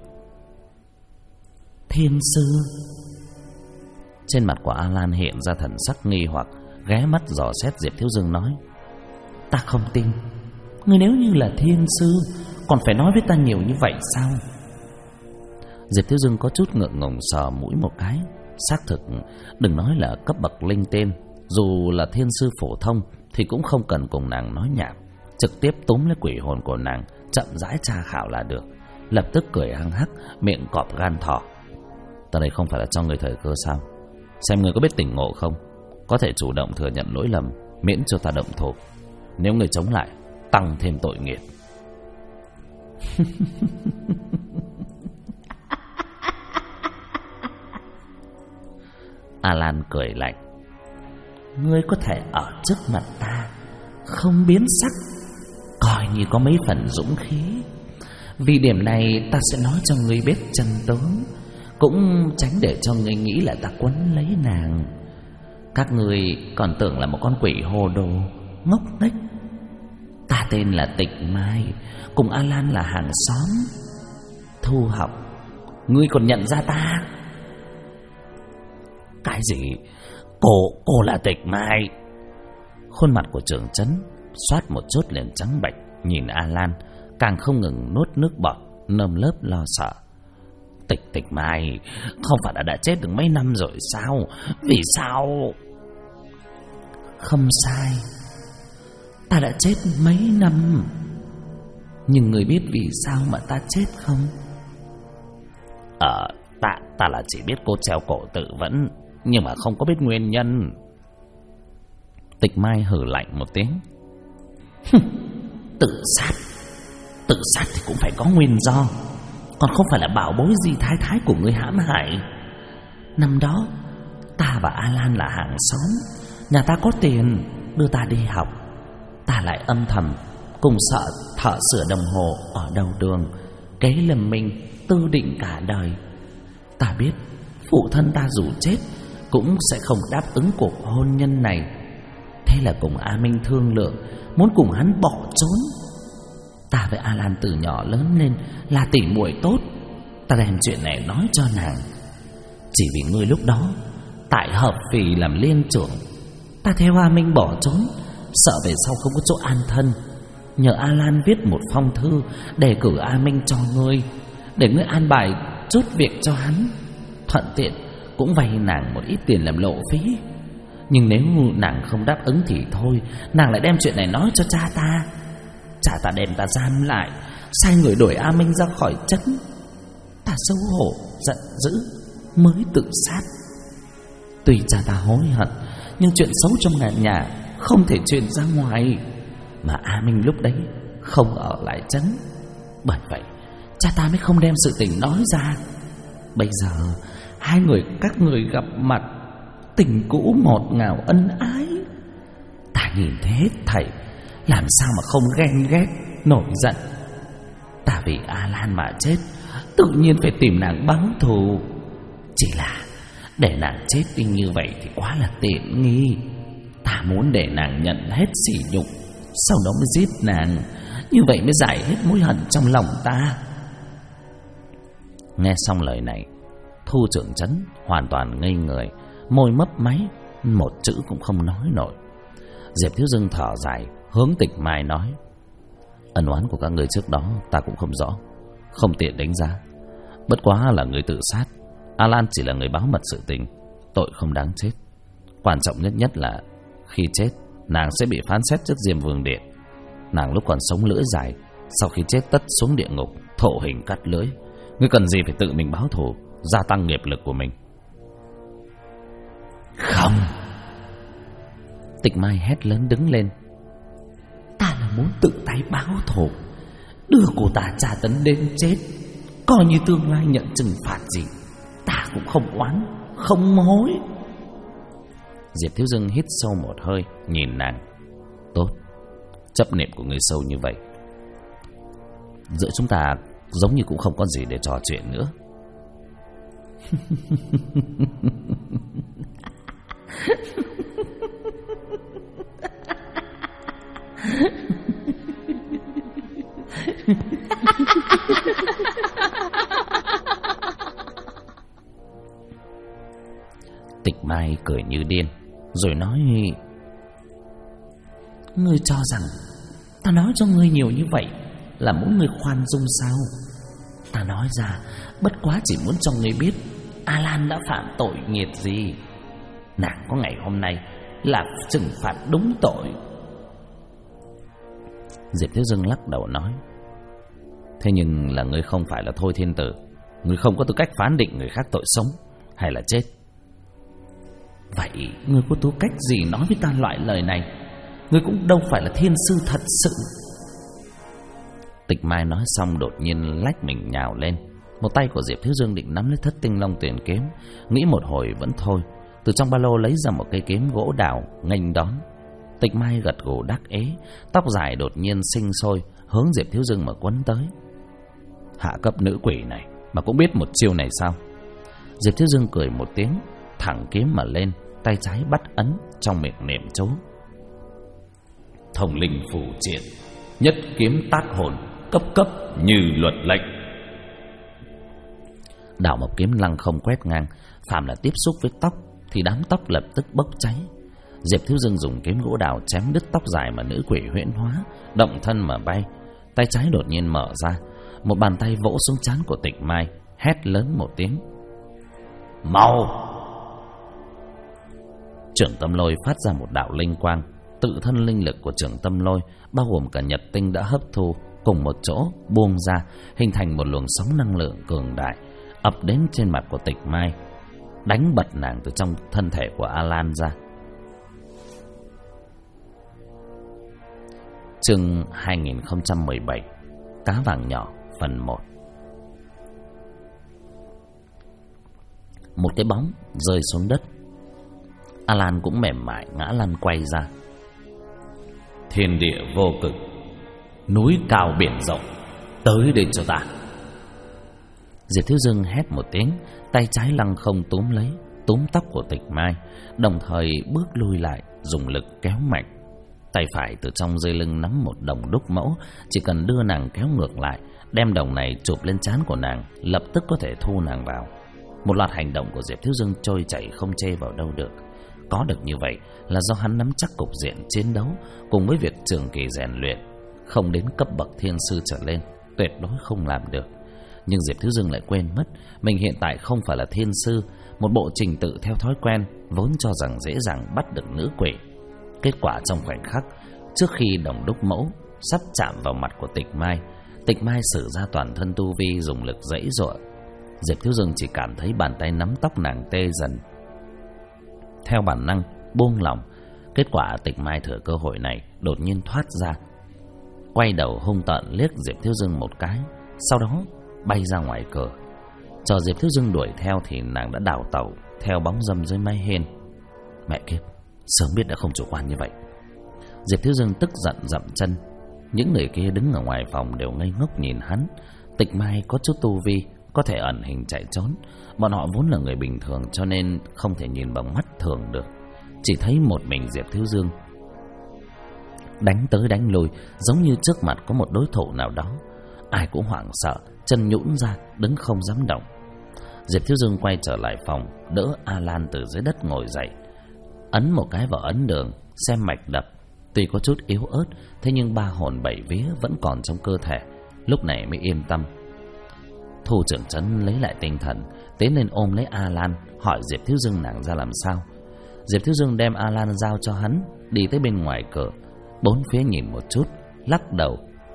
Speaker 1: Thiên Sư? Trên mặt của A Lan hiện ra thần sắc nghi hoặc, ghé mắt dò xét Diệp Thiếu Dương nói: Ta không tin. Ngươi nếu như là Thiên Sư, còn phải nói với ta nhiều như vậy sao? Diệp Thiếu Dương có chút ngượng ngùng sờ mũi một cái. Xác thực, đừng nói là cấp bậc linh tên, dù là thiên sư phổ thông thì cũng không cần cùng nàng nói nhảm, trực tiếp túm lấy quỷ hồn của nàng, chậm rãi tra khảo là được. Lập tức cười hăng hắc, miệng cọp gan thỏ: Ta đây không phải là cho người thời cơ sao? Xem người có biết tỉnh ngộ không? Có thể chủ động thừa nhận lỗi lầm, miễn cho ta động thủ. Nếu người chống lại, tăng thêm tội nghiệp. A Lan cười lạnh: Ngươi có thể ở trước mặt ta không biến sắc, coi như có mấy phần dũng khí. Vì điểm này ta sẽ nói cho ngươi biết chân tướng, cũng tránh để cho ngươi nghĩ là ta quấn lấy nàng. Các ngươi còn tưởng là một con quỷ hồ đồ ngốc nghếch. Ta tên là Tịch Mai, cùng A Lan là hàng xóm. Thu học, ngươi còn nhận ra ta? Cái gì? Cô là Tịch Mai? Khuôn mặt của trưởng trấn xoát một chút liền trắng bệch, nhìn A Lan càng không ngừng nuốt nước bọt, nơm lớp lo sợ. Tịch Mai không phải đã chết được mấy năm rồi sao? Vì sao? Không sai, ta đã chết mấy năm. Nhưng người biết vì sao mà ta chết không? Ta là chỉ biết cô treo cổ tự vẫn, nhưng mà không có biết nguyên nhân. Tịch Mai hừ lạnh một tiếng: Tự sát thì cũng phải có nguyên do, còn không phải là bảo bối gì thái thái của người hãm hại. Năm đó ta và A Lan là hàng xóm, nhà ta có tiền đưa ta đi học, ta lại âm thầm cùng sợ thợ sửa đồng hồ ở đầu đường, kế lầm mình tư định cả đời. Ta biết phụ thân ta dù chết cũng sẽ không đáp ứng cuộc hôn nhân này, thế là cùng A Minh thương lượng, muốn cùng hắn bỏ trốn. Ta với A Lan từ nhỏ lớn lên là tỉ muội tốt, ta đem chuyện này nói cho nàng. Chỉ vì ngươi lúc đó tại hợp phì làm liên trưởng, ta theo A Minh bỏ trốn, sợ về sau không có chỗ an thân, nhờ A Lan viết một phong thư đề cử A Minh cho ngươi, để ngươi an bài chút việc cho hắn, thuận tiện cũng vay nàng một ít tiền làm lộ phí. Nhưng nếu nàng không đáp ứng thì thôi, nàng lại đem chuyện này nói cho cha ta. Cha ta đem ta giam lại, sai người đuổi A Minh ra khỏi trấn. Ta xấu hổ giận dữ mới tự sát. Tuy cha ta hối hận, nhưng chuyện xấu trong nhà không thể truyền ra ngoài, mà A Minh lúc đấy không ở lại trấn. Bởi vậy cha ta mới không đem sự tình nói ra. Bây giờ hai người các người gặp mặt, tình cũ ngọt ngào ân ái, ta nhìn thấy hết thảy, làm sao mà không ghen ghét nổi giận. Ta vì A Lan mà chết, tự nhiên phải tìm nàng báo thù. Chỉ là để nàng chết đi như vậy thì quá là tiện nghi. Ta muốn để nàng nhận hết sỉ nhục, sau đó mới giết nàng, như vậy mới giải hết mối hận trong lòng ta. Nghe xong lời này, Thu trưởng trấn hoàn toàn ngây người, môi mấp máy, một chữ cũng không nói nổi. Diệp Thiếu Dương thở dài, hướng Tịch Mai nói: Ân oán của các người trước đó ta cũng không rõ, không tiện đánh giá. Bất quá là người tự sát, A Lan chỉ là người báo mật sự tình, tội không đáng chết. Quan trọng nhất là khi chết, nàng sẽ bị phán xét trước Diêm Vương Điện. Nàng lúc còn sống lưỡi dài, sau khi chết tất xuống địa ngục, thổ hình cắt lưỡi. Ngươi cần gì phải tự mình báo thù, gia tăng nghiệp lực của mình?
Speaker 2: Không! Tịch Mai hét lớn đứng lên. Ta là muốn tự tay báo thù, đưa cô ta tra tấn đến chết. Coi như tương lai nhận trừng phạt gì, ta cũng không oán, không hối.
Speaker 1: Diệp Thiếu Dương hít sâu một hơi, nhìn nàng. Tốt, chấp niệm của ngươi sâu như vậy, giữa chúng ta giống như cũng không có gì để trò chuyện nữa. Tịch Mai cười như điên, rồi nói:
Speaker 2: Ngươi cho rằng ta nói cho ngươi nhiều như vậy là muốn ngươi khoan dung sao? Ta nói ra bất quá chỉ muốn cho ngươi biết Alan đã phạm tội nghiệt gì. Nàng có ngày hôm nay là trừng phạt đúng tội.
Speaker 1: Diệp Thiếu Dương lắc đầu nói: Thế nhưng là ngươi không phải là Thôi Thiên Tử, ngươi không có tư cách phán định người khác tội sống hay là chết.
Speaker 2: Vậy ngươi có tư cách gì nói với ta loại lời này? Ngươi cũng đâu phải là thiên sư thật sự.
Speaker 1: Tịch Mai nói xong đột nhiên lách mình nhào lên. Một tay của Diệp Thiếu Dương định nắm lấy Thất Tinh Long Tuyển kiếm, nghĩ một hồi vẫn thôi. Từ trong ba lô lấy ra một cây kiếm gỗ đào nghênh đón. Tịch Mai gật gù đắc ý, tóc dài đột nhiên sinh sôi hướng Diệp Thiếu Dương mà quấn tới. Hạ cấp nữ quỷ này mà cũng biết một chiêu này sao? Diệp Thiếu Dương cười một tiếng, thẳng kiếm mà lên, tay trái bắt ấn, trong miệng niệm chú: Thông linh phù triện, nhất kiếm tác hồn, cấp cấp như luật lệnh. Đảo mộc kiếm lăng không quét ngang, phàm là tiếp xúc với tóc thì đám tóc lập tức bốc cháy. Diệp Thiếu Dương dùng kiếm gỗ đào chém đứt tóc dài mà nữ quỷ huyễn hóa, động thân mà bay. Tay trái đột nhiên mở ra, một bàn tay vỗ xuống trán của Tịch Mai, hét lớn một tiếng: Mau! Trưởng Tâm Lôi phát ra một đạo linh quang. Tự thân linh lực của Trưởng Tâm Lôi, bao gồm cả nhật tinh đã hấp thu, cùng một chỗ buông ra, hình thành một luồng sóng năng lượng cường đại, ập đến trên mặt của Tịch Mai, đánh bật nàng từ trong thân thể của Alan ra. Chương 2017 Cá vàng nhỏ phần 1. Một cái bóng rơi xuống đất. Alan cũng mềm mại ngã lăn quay ra. Thiên địa vô cực, núi cao biển rộng, tới đây cho ta. Diệp Thiếu Dương hét một tiếng, tay trái lăng không túm tóc của Tịch Mai, đồng thời bước lui lại, dùng lực kéo mạnh. Tay phải từ trong dây lưng nắm một đồng đúc mẫu, chỉ cần đưa nàng kéo ngược lại, đem đồng này chụp lên trán của nàng, lập tức có thể thu nàng vào. Một loạt hành động của Diệp Thiếu Dương trôi chảy không chê vào đâu được. Có được như vậy là do hắn nắm chắc cục diện chiến đấu, cùng với việc trường kỳ rèn luyện. Không đến cấp bậc thiên sư trở lên, tuyệt đối không làm được. Nhưng Diệp Thiếu Dương lại quên mất mình hiện tại không phải là thiên sư. Một bộ trình tự theo thói quen vốn cho rằng dễ dàng bắt được nữ quỷ. Kết quả trong khoảnh khắc, trước khi đồng đúc mẫu sắp chạm vào mặt của Tịch Mai sử ra toàn thân tu vi, dùng lực giãy giụa. Diệp Thiếu Dương chỉ cảm thấy bàn tay nắm tóc nàng tê dần, theo bản năng buông lỏng. Kết quả Tịch Mai thừa cơ hội này đột nhiên thoát ra, quay đầu hung tợn liếc Diệp Thiếu Dương một cái, sau đó bay ra ngoài cửa. Chờ Diệp Thiếu Dương đuổi theo thì nàng đã đào tẩu theo bóng râm dưới mái hiên. Mẹ kiếp, sớm biết đã không chủ quan như vậy. Diệp Thiếu Dương tức giận dậm chân. Những người kia đứng ở ngoài phòng đều ngây ngốc nhìn hắn. Tịch Mai có chút tu vi, có thể ẩn hình chạy trốn. Bọn họ vốn là người bình thường, cho nên không thể nhìn bằng mắt thường được. Chỉ thấy một mình Diệp Thiếu Dương đánh tới đánh lui, giống như trước mặt có một đối thủ nào đó. Ai cũng hoảng sợ, chân nhũn ra, đứng không dám động. Diệp Thiếu Dương quay trở lại phòng, đỡ Alan từ dưới đất ngồi dậy, ấn một cái vào ấn đường, xem mạch đập. Tuy có chút yếu ớt, thế nhưng ba hồn bảy vía vẫn còn trong cơ thể, lúc này mới yên tâm. Thủ trưởng trấn lấy lại tinh thần, tiến lên ôm lấy Alan, hỏi Diệp Thiếu Dương nàng ra làm sao. Diệp Thiếu Dương đem Alan giao cho hắn, đi tới bên ngoài cửa, bốn phía nhìn một chút, lắc đầu.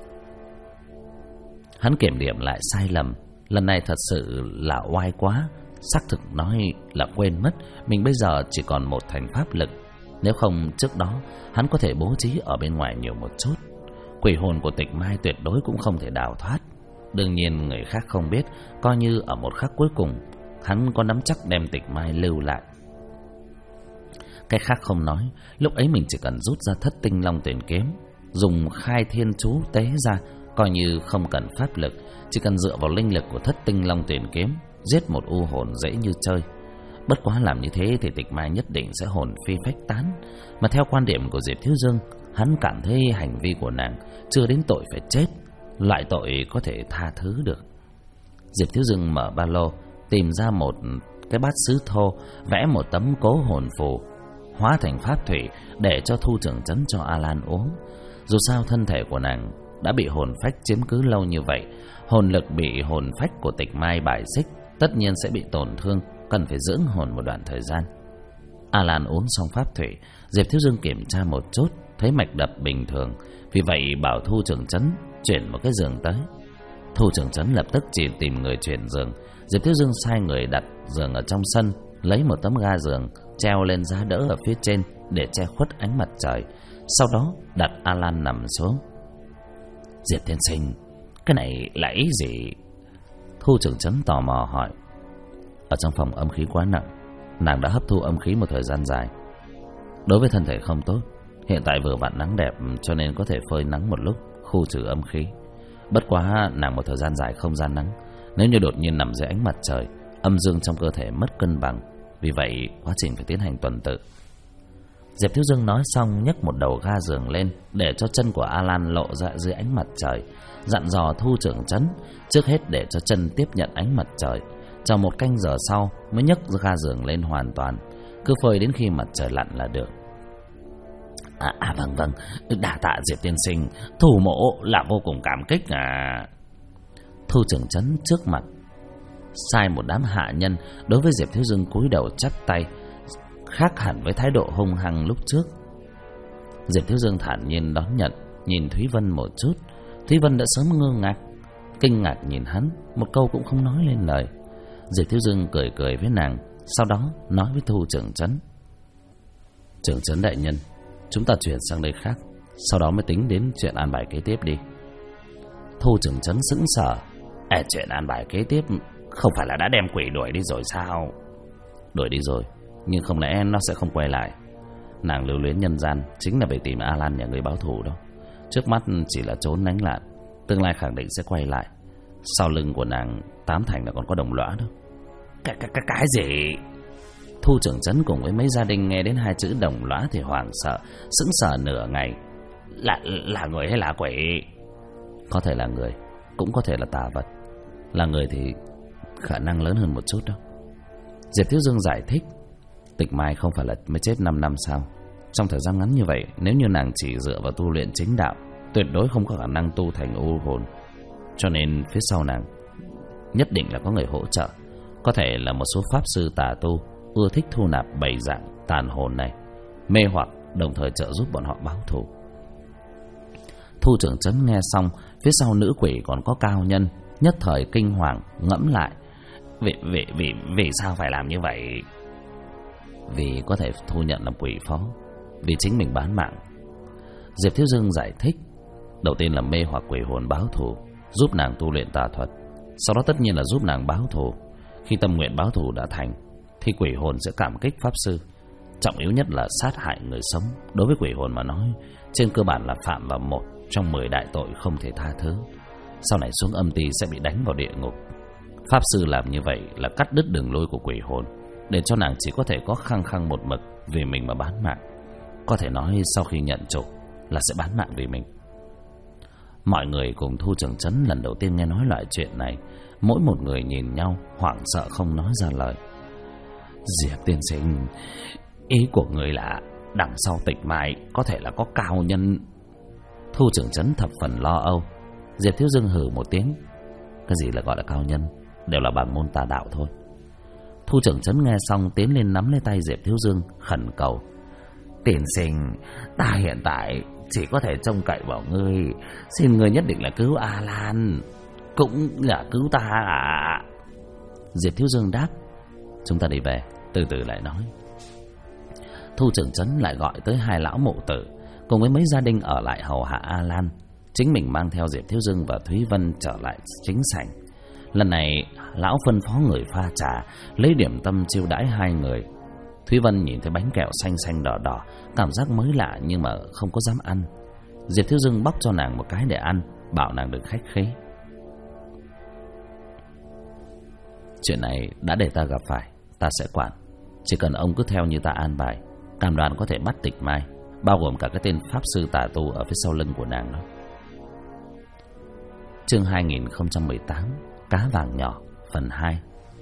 Speaker 1: Hắn kiểm điểm lại sai lầm, lần này thật sự là oai quá. Xác thực nói là quên mất mình bây giờ chỉ còn một thành pháp lực. Nếu không trước đó hắn có thể bố trí ở bên ngoài nhiều một chút. Quỷ hồn của Tịch Mai tuyệt đối cũng không thể đào thoát. Đương nhiên người khác không biết, coi như ở một khắc cuối cùng hắn có nắm chắc đem Tịch Mai lưu lại. Cái khác không nói, lúc ấy mình chỉ cần rút ra Thất Tinh Long Tuyển kiếm, dùng khai thiên chú tế ra, coi như không cần pháp lực, chỉ cần dựa vào linh lực của Thất Tinh Long Tuyển kiếm giết một u hồn dễ như chơi. Bất quá làm như thế thì Tịch Mai nhất định sẽ hồn phi phách tán. Mà theo quan điểm của Diệp Thiếu Dương, hắn cảm thấy hành vi của nàng chưa đến tội phải chết, loại tội có thể tha thứ được. Diệp Thiếu Dương mở ba lô, tìm ra một cái bát sứ thô, vẽ một tấm cố hồn phù, hóa thành pháp thủy để cho Thu Trưởng Trấn cho Alan uống. Dù sao thân thể của nàng đã bị hồn phách chiếm cứ lâu như vậy, hồn lực bị hồn phách của Tịch Mai bài xích, tất nhiên sẽ bị tổn thương, cần phải dưỡng hồn một đoạn thời gian. Alan uống xong pháp thủy, Diệp Thiếu Dương kiểm tra một chút, thấy mạch đập bình thường, vì vậy bảo Thu Trưởng Trấn chuyển một cái giường tới. Thu Trưởng Trấn lập tức chỉ tìm người chuyển giường. Diệp Thiếu Dương sai người đặt giường ở trong sân, lấy một tấm ga giường treo lên giá đỡ ở phía trên để che khuất ánh mặt trời, sau đó đặt Alan nằm xuống. Diệp tiên sinh, cái này là ý gì? Thu Trưởng Trấn tò mò hỏi. Ở trong phòng âm khí quá nặng, nàng đã hấp thu âm khí một thời gian dài, đối với thân thể không tốt. Hiện tại vừa vặn nắng đẹp cho nên có thể phơi nắng một lúc, khu trừ âm khí. Bất quá nàng một thời gian dài không ra nắng, nếu như đột nhiên nằm dưới ánh mặt trời, âm dương trong cơ thể mất cân bằng, vì vậy quá trình phải tiến hành tuần tự. Diệp Thiếu Dương nói xong nhấc một đầu ga giường lên để cho chân của Alan lộ ra dưới ánh mặt trời, dặn dò Thu Trưởng Trấn trước hết để cho chân tiếp nhận ánh mặt trời, chờ một canh giờ sau mới nhấc ga giường lên hoàn toàn, cứ phơi đến khi mặt trời lặn là được. Vâng, đa tạ Diệp tiên sinh, thủ mộ là vô cùng cảm kích à. Thu Trưởng Trấn trước mặt sai một đám hạ nhân đối với Diệp Thiếu Dương cúi đầu chắp tay, khác hẳn với thái độ hung hăng lúc trước. Diệp Thiếu Dương thản nhiên đón nhận, nhìn Thúy Vân một chút. Thúy Vân đã sớm ngơ ngác, kinh ngạc nhìn hắn, một câu cũng không nói lên lời. Diệp Thiếu Dương cười cười với nàng, sau đó nói với Thu Trưởng Trấn. Trưởng Trấn đại nhân, chúng ta chuyển sang nơi khác, sau đó mới tính đến chuyện an bài kế tiếp đi. Thu Trưởng Trấn sững sờ. Chuyện an bài kế tiếp không phải là đã đem quỷ đuổi đi rồi sao? Đuổi đi rồi, nhưng không lẽ nó sẽ không quay lại? Nàng lưu luyến nhân gian chính là về tìm Alan nhà người báo thù đâu. Trước mắt chỉ là trốn lánh nạn, tương lai khẳng định sẽ quay lại. Sau lưng của nàng tám thành là còn có đồng lõa đâu. Cái gì? Thu Trưởng Trấn cùng với mấy gia đình nghe đến hai chữ đồng lõa thì hoảng sợ, sững sờ nửa ngày. Là người hay là quỷ? Có thể là người, cũng có thể là tà vật. Là người thì khả năng lớn hơn một chút đâu. Diệp Thiếu Dương giải thích. Tịch Mai không phải là mới chết 5 năm sao? Trong thời gian ngắn như vậy, nếu như nàng chỉ dựa vào tu luyện chính đạo, tuyệt đối không có khả năng tu thành u hồn. Cho nên phía sau nàng nhất định là có người hỗ trợ. Có thể là một số pháp sư tà tu ưa thích thu nạp bầy dạng tàn hồn này, mê hoặc, đồng thời trợ giúp bọn họ báo thù. Thu Trưởng Trấn nghe xong, phía sau nữ quỷ còn có cao nhân, nhất thời kinh hoàng ngẫm lại. Vì sao phải làm như vậy? Vì có thể thu nhận làm quỷ phó, vì chính mình bán mạng. Diệp Thiếu Dương giải thích. Đầu tiên là mê hoặc quỷ hồn báo thù, giúp nàng tu luyện tà thuật. Sau đó tất nhiên là giúp nàng báo thù. Khi tâm nguyện báo thù đã thành thì quỷ hồn sẽ cảm kích pháp sư. Trọng yếu nhất là sát hại người sống, đối với quỷ hồn mà nói, trên cơ bản là phạm vào một trong 10 đại tội không thể tha thứ. Sau này xuống âm ty sẽ bị đánh vào địa ngục. Pháp sư làm như vậy là cắt đứt đường lối của quỷ hồn, để cho nàng chỉ có thể có khăng khăng một mực vì mình mà bán mạng. Có thể nói sau khi nhận chủ là sẽ bán mạng vì mình. Mọi người cùng Thu Trưởng Trấn lần đầu tiên nghe nói loại chuyện này, mỗi một người nhìn nhau hoảng sợ không nói ra lời. Diệp tiên sinh, ý của người là đằng sau Tịch Mai có thể là có cao nhân? Thu Trưởng Trấn thập phần lo âu. Diệp Thiếu Dương hừ một tiếng. Cái gì là gọi là cao nhân? Đều là bản môn tà đạo thôi.
Speaker 2: Thu trưởng trấn nghe xong tiến lên nắm lấy tay Diệp Thiếu Dương khẩn cầu: "Tiên sinh, ta hiện tại chỉ có thể trông cậy vào ngươi, xin ngươi nhất định là cứu A Lan, cũng là cứu ta ạ." Diệp Thiếu Dương đáp: "Chúng ta đi về, từ từ lại nói." Thu trưởng trấn lại gọi tới 2 lão mộ tử cùng với mấy gia đình ở lại hầu hạ A Lan, chính mình mang theo Diệp Thiếu Dương và Thúy Vân trở lại chính sảnh. Lần này lão phân phó người pha trà, lấy điểm tâm chiêu đãi 2 người. Thúy Vân nhìn thấy bánh kẹo xanh xanh đỏ đỏ, cảm giác mới lạ nhưng mà không có dám ăn. Diệp Thiếu Dương bóc cho nàng một cái để ăn, bảo nàng đừng khách khí. "Chuyện này đã để ta gặp phải, ta sẽ quản. Chỉ cần ông cứ theo như ta an bài, cam đoan có thể bắt Tịch Mai, bao gồm cả cái tên pháp sư tà tu ở phía sau lưng của nàng đó." Chương 2018 Cá vàng nhỏ phần 2.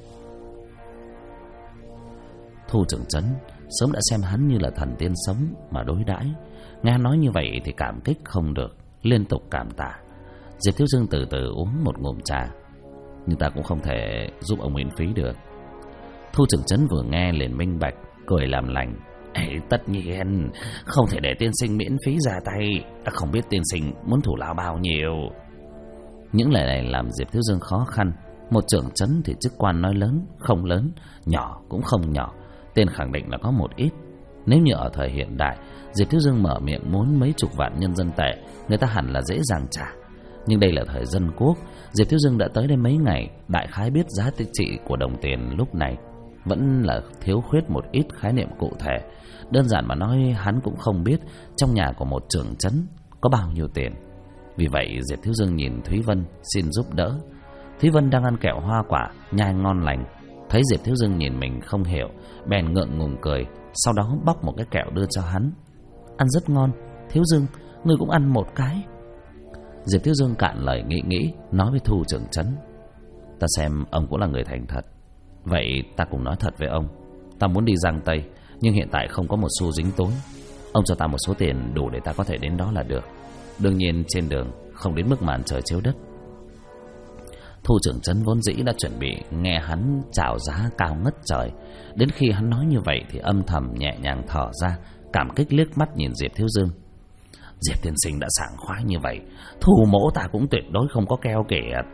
Speaker 2: Thu trưởng trấn sớm đã xem hắn như là thần tiên sống mà đối đãi, nghe nói như vậy thì cảm kích không được, liên tục cảm tạ. Diệp Thiếu Dương từ từ uống một ngụm trà: "Nhưng ta cũng không thể giúp ông miễn phí được." Thu trưởng trấn vừa nghe liền minh bạch, cười làm lành: "Tất nhiên không thể để tiên sinh miễn phí ra tay, ta không biết tiên sinh muốn thủ lao bao nhiêu." Những lời này làm Diệp Thiếu Dương khó khăn. Một trưởng trấn thì chức quan nói lớn không lớn, nhỏ cũng không nhỏ, tên khẳng định là có một ít. Nếu như ở thời hiện đại, Diệp Thiếu Dương mở miệng muốn mấy chục vạn nhân dân tệ, người ta hẳn là dễ dàng trả. Nhưng đây là thời dân quốc, Diệp Thiếu Dương đã tới đây mấy ngày, đại khái biết giá trị của đồng tiền lúc này, vẫn là thiếu khuyết một ít khái niệm cụ thể. Đơn giản mà nói, hắn cũng không biết trong nhà của một trưởng trấn có bao nhiêu tiền. Vì vậy Diệp Thiếu Dương nhìn Thúy Vân xin giúp đỡ. Thúy Vân đang ăn kẹo hoa quả nhai ngon lành, thấy Diệp Thiếu Dương nhìn mình không hiểu, bèn ngượng ngùng cười, sau đó bóc một cái kẹo đưa cho hắn: "Ăn rất ngon, Thiếu Dương, ngươi cũng ăn một cái." Diệp Thiếu Dương cạn lời nghĩ, nói với Thu trưởng trấn: "Ta xem ông cũng là người thành thật, vậy ta cũng nói thật với ông, ta muốn đi Giang Tây, nhưng hiện tại không có một xu dính túi. Ông cho ta một số tiền đủ để ta có thể đến đó là được. Đương nhiên trên đường không đến mức màn trời chiếu đất." Thu trưởng trấn vốn dĩ đã chuẩn bị nghe hắn chào giá cao ngất trời, đến khi hắn nói như vậy thì âm thầm nhẹ nhàng thở ra, cảm kích liếc mắt nhìn Diệp Thiếu Dương. "Diệp tiên sinh đã sảng khoái như vậy, Thu mỗ ta cũng tuyệt đối không có keo kiệt.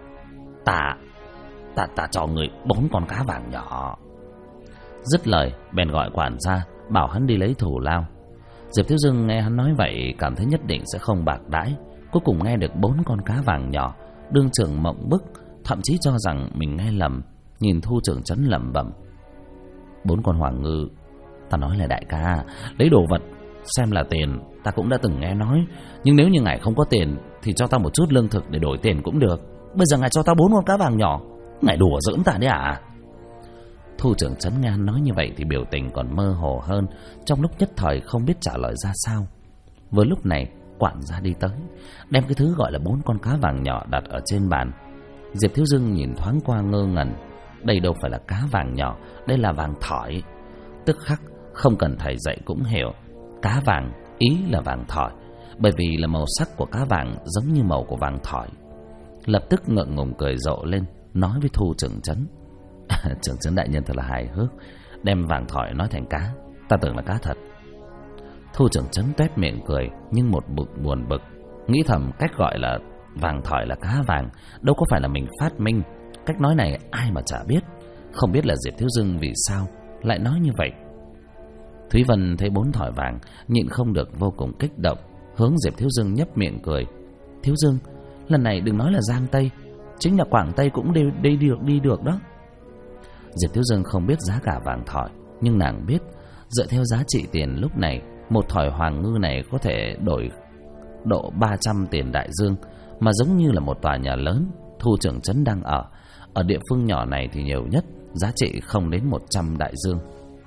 Speaker 2: Ta cho người 4 con cá vàng nhỏ." Dứt lời bèn gọi quản gia bảo hắn đi lấy thù lao. Diệp Thiếu Dương nghe hắn nói vậy cảm thấy nhất định sẽ không bạc đãi, cuối cùng nghe được 4 con cá vàng nhỏ, đương trưởng mộng bức, thậm chí cho rằng mình nghe lầm, nhìn Thu trưởng trấn lẩm bẩm: "4 con hoàng ngư, ta nói là đại ca, lấy đồ vật xem là tiền, ta cũng đã từng nghe nói, nhưng nếu như ngài không có tiền thì cho ta một chút lương thực để đổi tiền cũng được. Bây giờ ngài cho ta 4 con cá vàng nhỏ, ngài đùa giỡn ta đấy à?" Thu trưởng trấn nghe hắn nói như vậy thì biểu tình còn mơ hồ hơn, trong lúc nhất thời không biết trả lời ra sao. Vừa lúc này quản gia đi tới, đem cái thứ gọi là 4 con cá vàng nhỏ đặt ở trên bàn. Diệp Thiếu Dương nhìn thoáng qua ngơ ngẩn, đây đâu phải là cá vàng nhỏ, đây là vàng thỏi. Tức khắc không cần thầy dạy cũng hiểu, cá vàng ý là vàng thỏi, bởi vì là màu sắc của cá vàng giống như màu của vàng thỏi. Lập tức ngượng ngùng cười rộ lên, nói với Thu trưởng trấn: "Trưởng trấn đại nhân thật là hài hước, đem vàng thỏi nói thành cá, ta tưởng là cá thật." Thu trưởng trấn tuét miệng cười, nhưng một bụng buồn bực, nghĩ thầm cách gọi là vàng thỏi là cá vàng đâu có phải là mình phát minh, cách nói này ai mà chả biết. Không biết là Diệp Thiếu Dương vì sao lại nói như vậy. Thúy Vân thấy 4 thỏi vàng, nhịn không được vô cùng kích động, hướng Diệp Thiếu Dương nhếch miệng cười: "Thiếu Dương, lần này đừng nói là Giang Tây, chính là Quảng Tây cũng đi được đó." Diệp Thiếu Dương không biết giá cả vàng thỏi, nhưng nàng biết dựa theo giá trị tiền lúc này, một thỏi hoàng ngư này có thể đổi độ 300 tiền đại dương, mà giống như là một tòa nhà lớn Thu trưởng trấn đang ở địa phương nhỏ này thì nhiều nhất giá trị không đến 100 đại dương.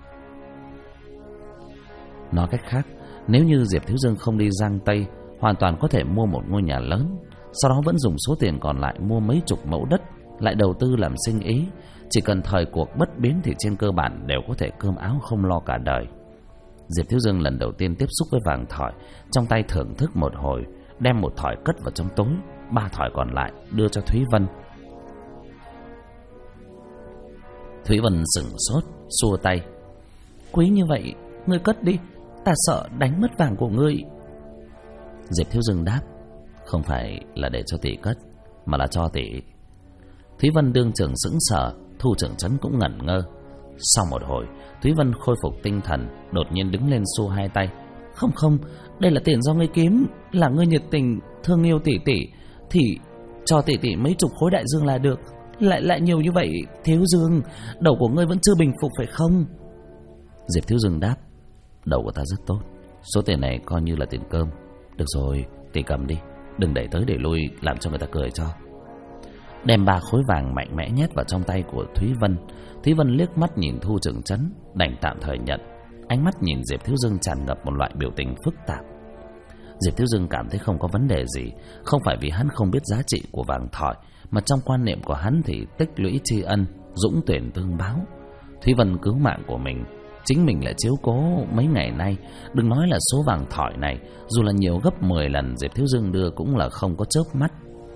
Speaker 2: Nói cách khác, nếu như Diệp Thiếu Dương không đi Giang Tây, hoàn toàn có thể mua một ngôi nhà lớn, sau đó vẫn dùng số tiền còn lại mua mấy chục mẫu đất, lại đầu tư làm sinh ý. Chỉ cần thời cuộc bất biến thì trên cơ bản đều có thể cơm áo không lo cả đời. Diệp Thiếu Dương lần đầu tiên tiếp xúc với vàng thỏi, trong tay thưởng thức một hồi, đem một thỏi cất vào trong túi, 3 thỏi còn lại đưa cho Thúy Vân. Thúy Vân sửng sốt, xua tay. Quý như vậy, ngươi cất đi, ta sợ đánh mất vàng của ngươi.
Speaker 1: Diệp Thiếu Dương đáp, không phải là để cho tỷ cất, mà là cho tỷ. Thúy Vân đương trưởng sững sờ, Thu Trưởng Trấn cũng ngẩn ngơ. Sau một hồi, Thúy Vân khôi phục tinh thần, đột nhiên đứng lên xua hai tay.
Speaker 2: Không, đây là tiền do ngươi kiếm, là ngươi nhiệt tình thương yêu tỷ tỷ, thì cho tỷ tỷ mấy chục khối đại dương là được. Lại nhiều như vậy, Thiếu Dương, đầu của ngươi vẫn chưa bình phục phải không?
Speaker 1: Diệp Thiếu Dương đáp, đầu của ta rất tốt, số tiền này coi như là tiền cơm. Được rồi, tỷ cầm đi, đừng đẩy tới để lui làm cho người ta cười cho. Đem 3 khối vàng mạnh mẽ nhét vào trong tay của Thúy Vân. Thúy Vân liếc mắt nhìn Thu Trưởng Trấn, đành tạm thời nhận. Ánh mắt nhìn Diệp Thiếu Dương tràn ngập một loại biểu tình phức tạp. Diệp Thiếu Dương cảm thấy không có vấn đề gì, không phải vì hắn không biết giá trị của vàng thỏi, mà trong quan niệm của hắn thì tích lũy tri ân, dũng tuyển tương báo. Thúy Vân cứu mạng của mình, chính mình lại chiếu cố mấy ngày nay. Đừng nói là số vàng thỏi này, dù là nhiều gấp 10 lần Diệp Thiếu Dương đưa cũng là không có chớp mắt.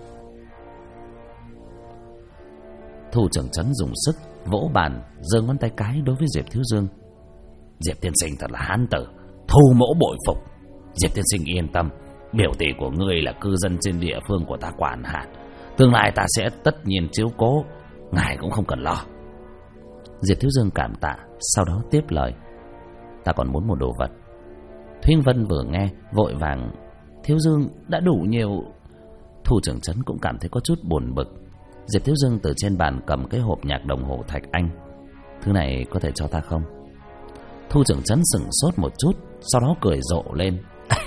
Speaker 1: Thu Trưởng Trấn dùng sức vỗ bàn, giơ ngón tay cái đối với Diệp Thiếu Dương. Diệp tiên sinh thật là hán tử, Thu mỗ bội phục. Diệp tiên sinh yên tâm, biểu tỷ của ngươi là cư dân trên địa phương của ta quản hạt, tương lai ta sẽ tất nhiên chiếu cố, ngài cũng không cần lo. Diệp Thiếu Dương cảm tạ, sau đó tiếp lời. Ta còn muốn một đồ vật. Thúy Vân vừa nghe vội vàng, Thiếu Dương đã đủ nhiều. Thu Trưởng Trấn cũng cảm thấy có chút buồn bực. Diệp Thiếu Dương từ trên bàn cầm cái hộp nhạc đồng hồ Thạch Anh. Thứ này có thể cho ta không? Thu Trưởng Trấn sửng sốt một chút, sau đó cười rộ lên.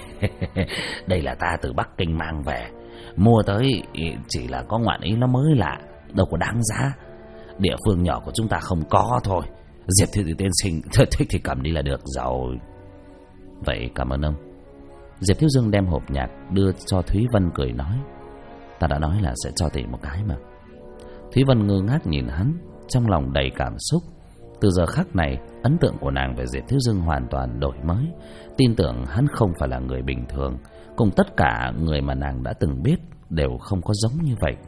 Speaker 1: Đây là ta từ Bắc Kinh mang về, mua tới chỉ là có ngoạn ý nó mới lạ, đâu có đáng giá. Địa phương nhỏ của chúng ta không có thôi. Diệp Thiếu tiên sinh thích thì cầm đi là được rồi. Vậy cảm ơn ông. Diệp Thiếu Dương đem hộp nhạc đưa cho Thúy Vân, cười nói, ta đã nói là sẽ cho tỷ một cái mà. Thúy Vân ngơ ngác nhìn hắn, trong lòng đầy cảm xúc. Từ giờ khắc này, ấn tượng của nàng về Diệp Thiếu Dương hoàn toàn đổi mới. Tin tưởng hắn không phải là người bình thường, cùng tất cả người mà nàng đã từng biết đều không có giống như vậy.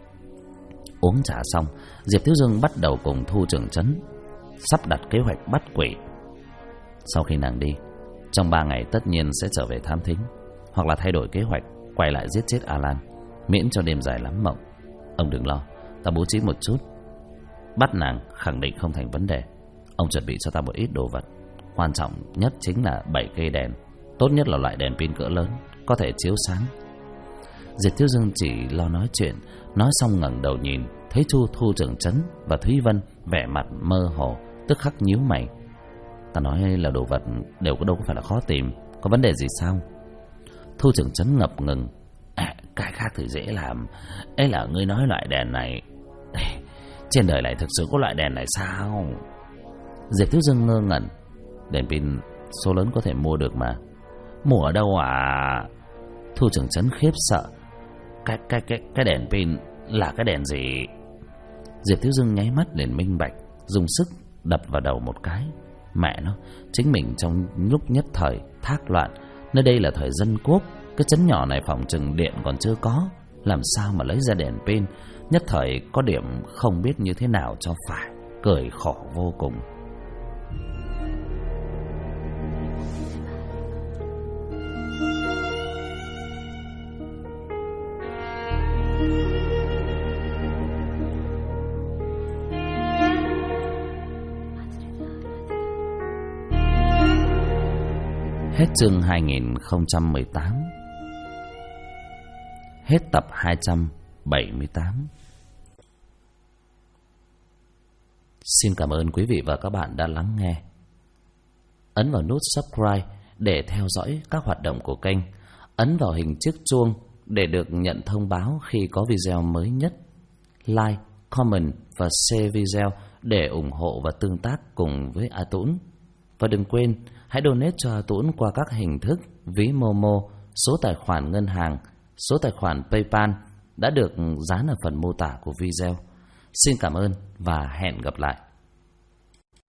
Speaker 1: Uống trà xong, Diệp Thiếu Dương bắt đầu cùng Thu Trưởng Trấn sắp đặt kế hoạch bắt quỷ. Sau khi nàng đi, trong 3 ngày tất nhiên sẽ trở về thám thính, hoặc là thay đổi kế hoạch, quay lại giết chết Alan, miễn cho đêm dài lắm mộng. Ông đừng lo, ta bố trí một chút. Bắt nàng khẳng định không thành vấn đề. Ông chuẩn bị cho ta một ít đồ vật. Quan trọng nhất chính là 7 cây đèn, tốt nhất là loại đèn pin cỡ lớn, có thể chiếu sáng. Diệp Thiếu Dương chỉ lo nói chuyện, nói xong ngẩng đầu nhìn, thấy Thu Trưởng Trấn và Thúy Vân vẻ mặt mơ hồ, tức khắc nhíu mày. Ta nói là đồ vật đều có đâu có phải là khó tìm, có vấn đề gì sao? Thu Trưởng Trấn ngập ngừng. Cái khác thì dễ làm, ấy là ngươi nói loại đèn này, trên đời này thực sự có loại đèn này sao? Diệp Thiếu Dương ngơ ngẩn. Đèn pin số lớn có thể mua được mà. Mua ở đâu à? Thu Trưởng Trấn khiếp sợ. Cái đèn pin là cái đèn gì? Diệp Thiếu Dương nháy mắt liền minh bạch, dùng sức đập vào đầu một cái. Mẹ nó, chính mình trong lúc nhất thời thác loạn. Nơi đây là thời dân quốc, cái trấn nhỏ này phòng chừng điện còn chưa có, làm sao mà lấy ra đèn pin? Nhất thời có điểm không biết như thế nào cho phải, cười khổ vô cùng. Hết chương 2018. Hết tập 278. Xin cảm ơn quý vị và các bạn đã lắng nghe. Ấn vào nút subscribe để theo dõi các hoạt động của kênh. Ấn vào hình chiếc chuông để được nhận thông báo khi có video mới nhất. Like, comment và share video để ủng hộ và tương tác cùng với A Tũng. Và đừng quên, hãy donate cho A Tũng qua các hình thức ví Momo, số tài khoản ngân hàng, số tài khoản PayPal đã được dán ở phần mô tả của video. Xin cảm ơn và hẹn gặp lại.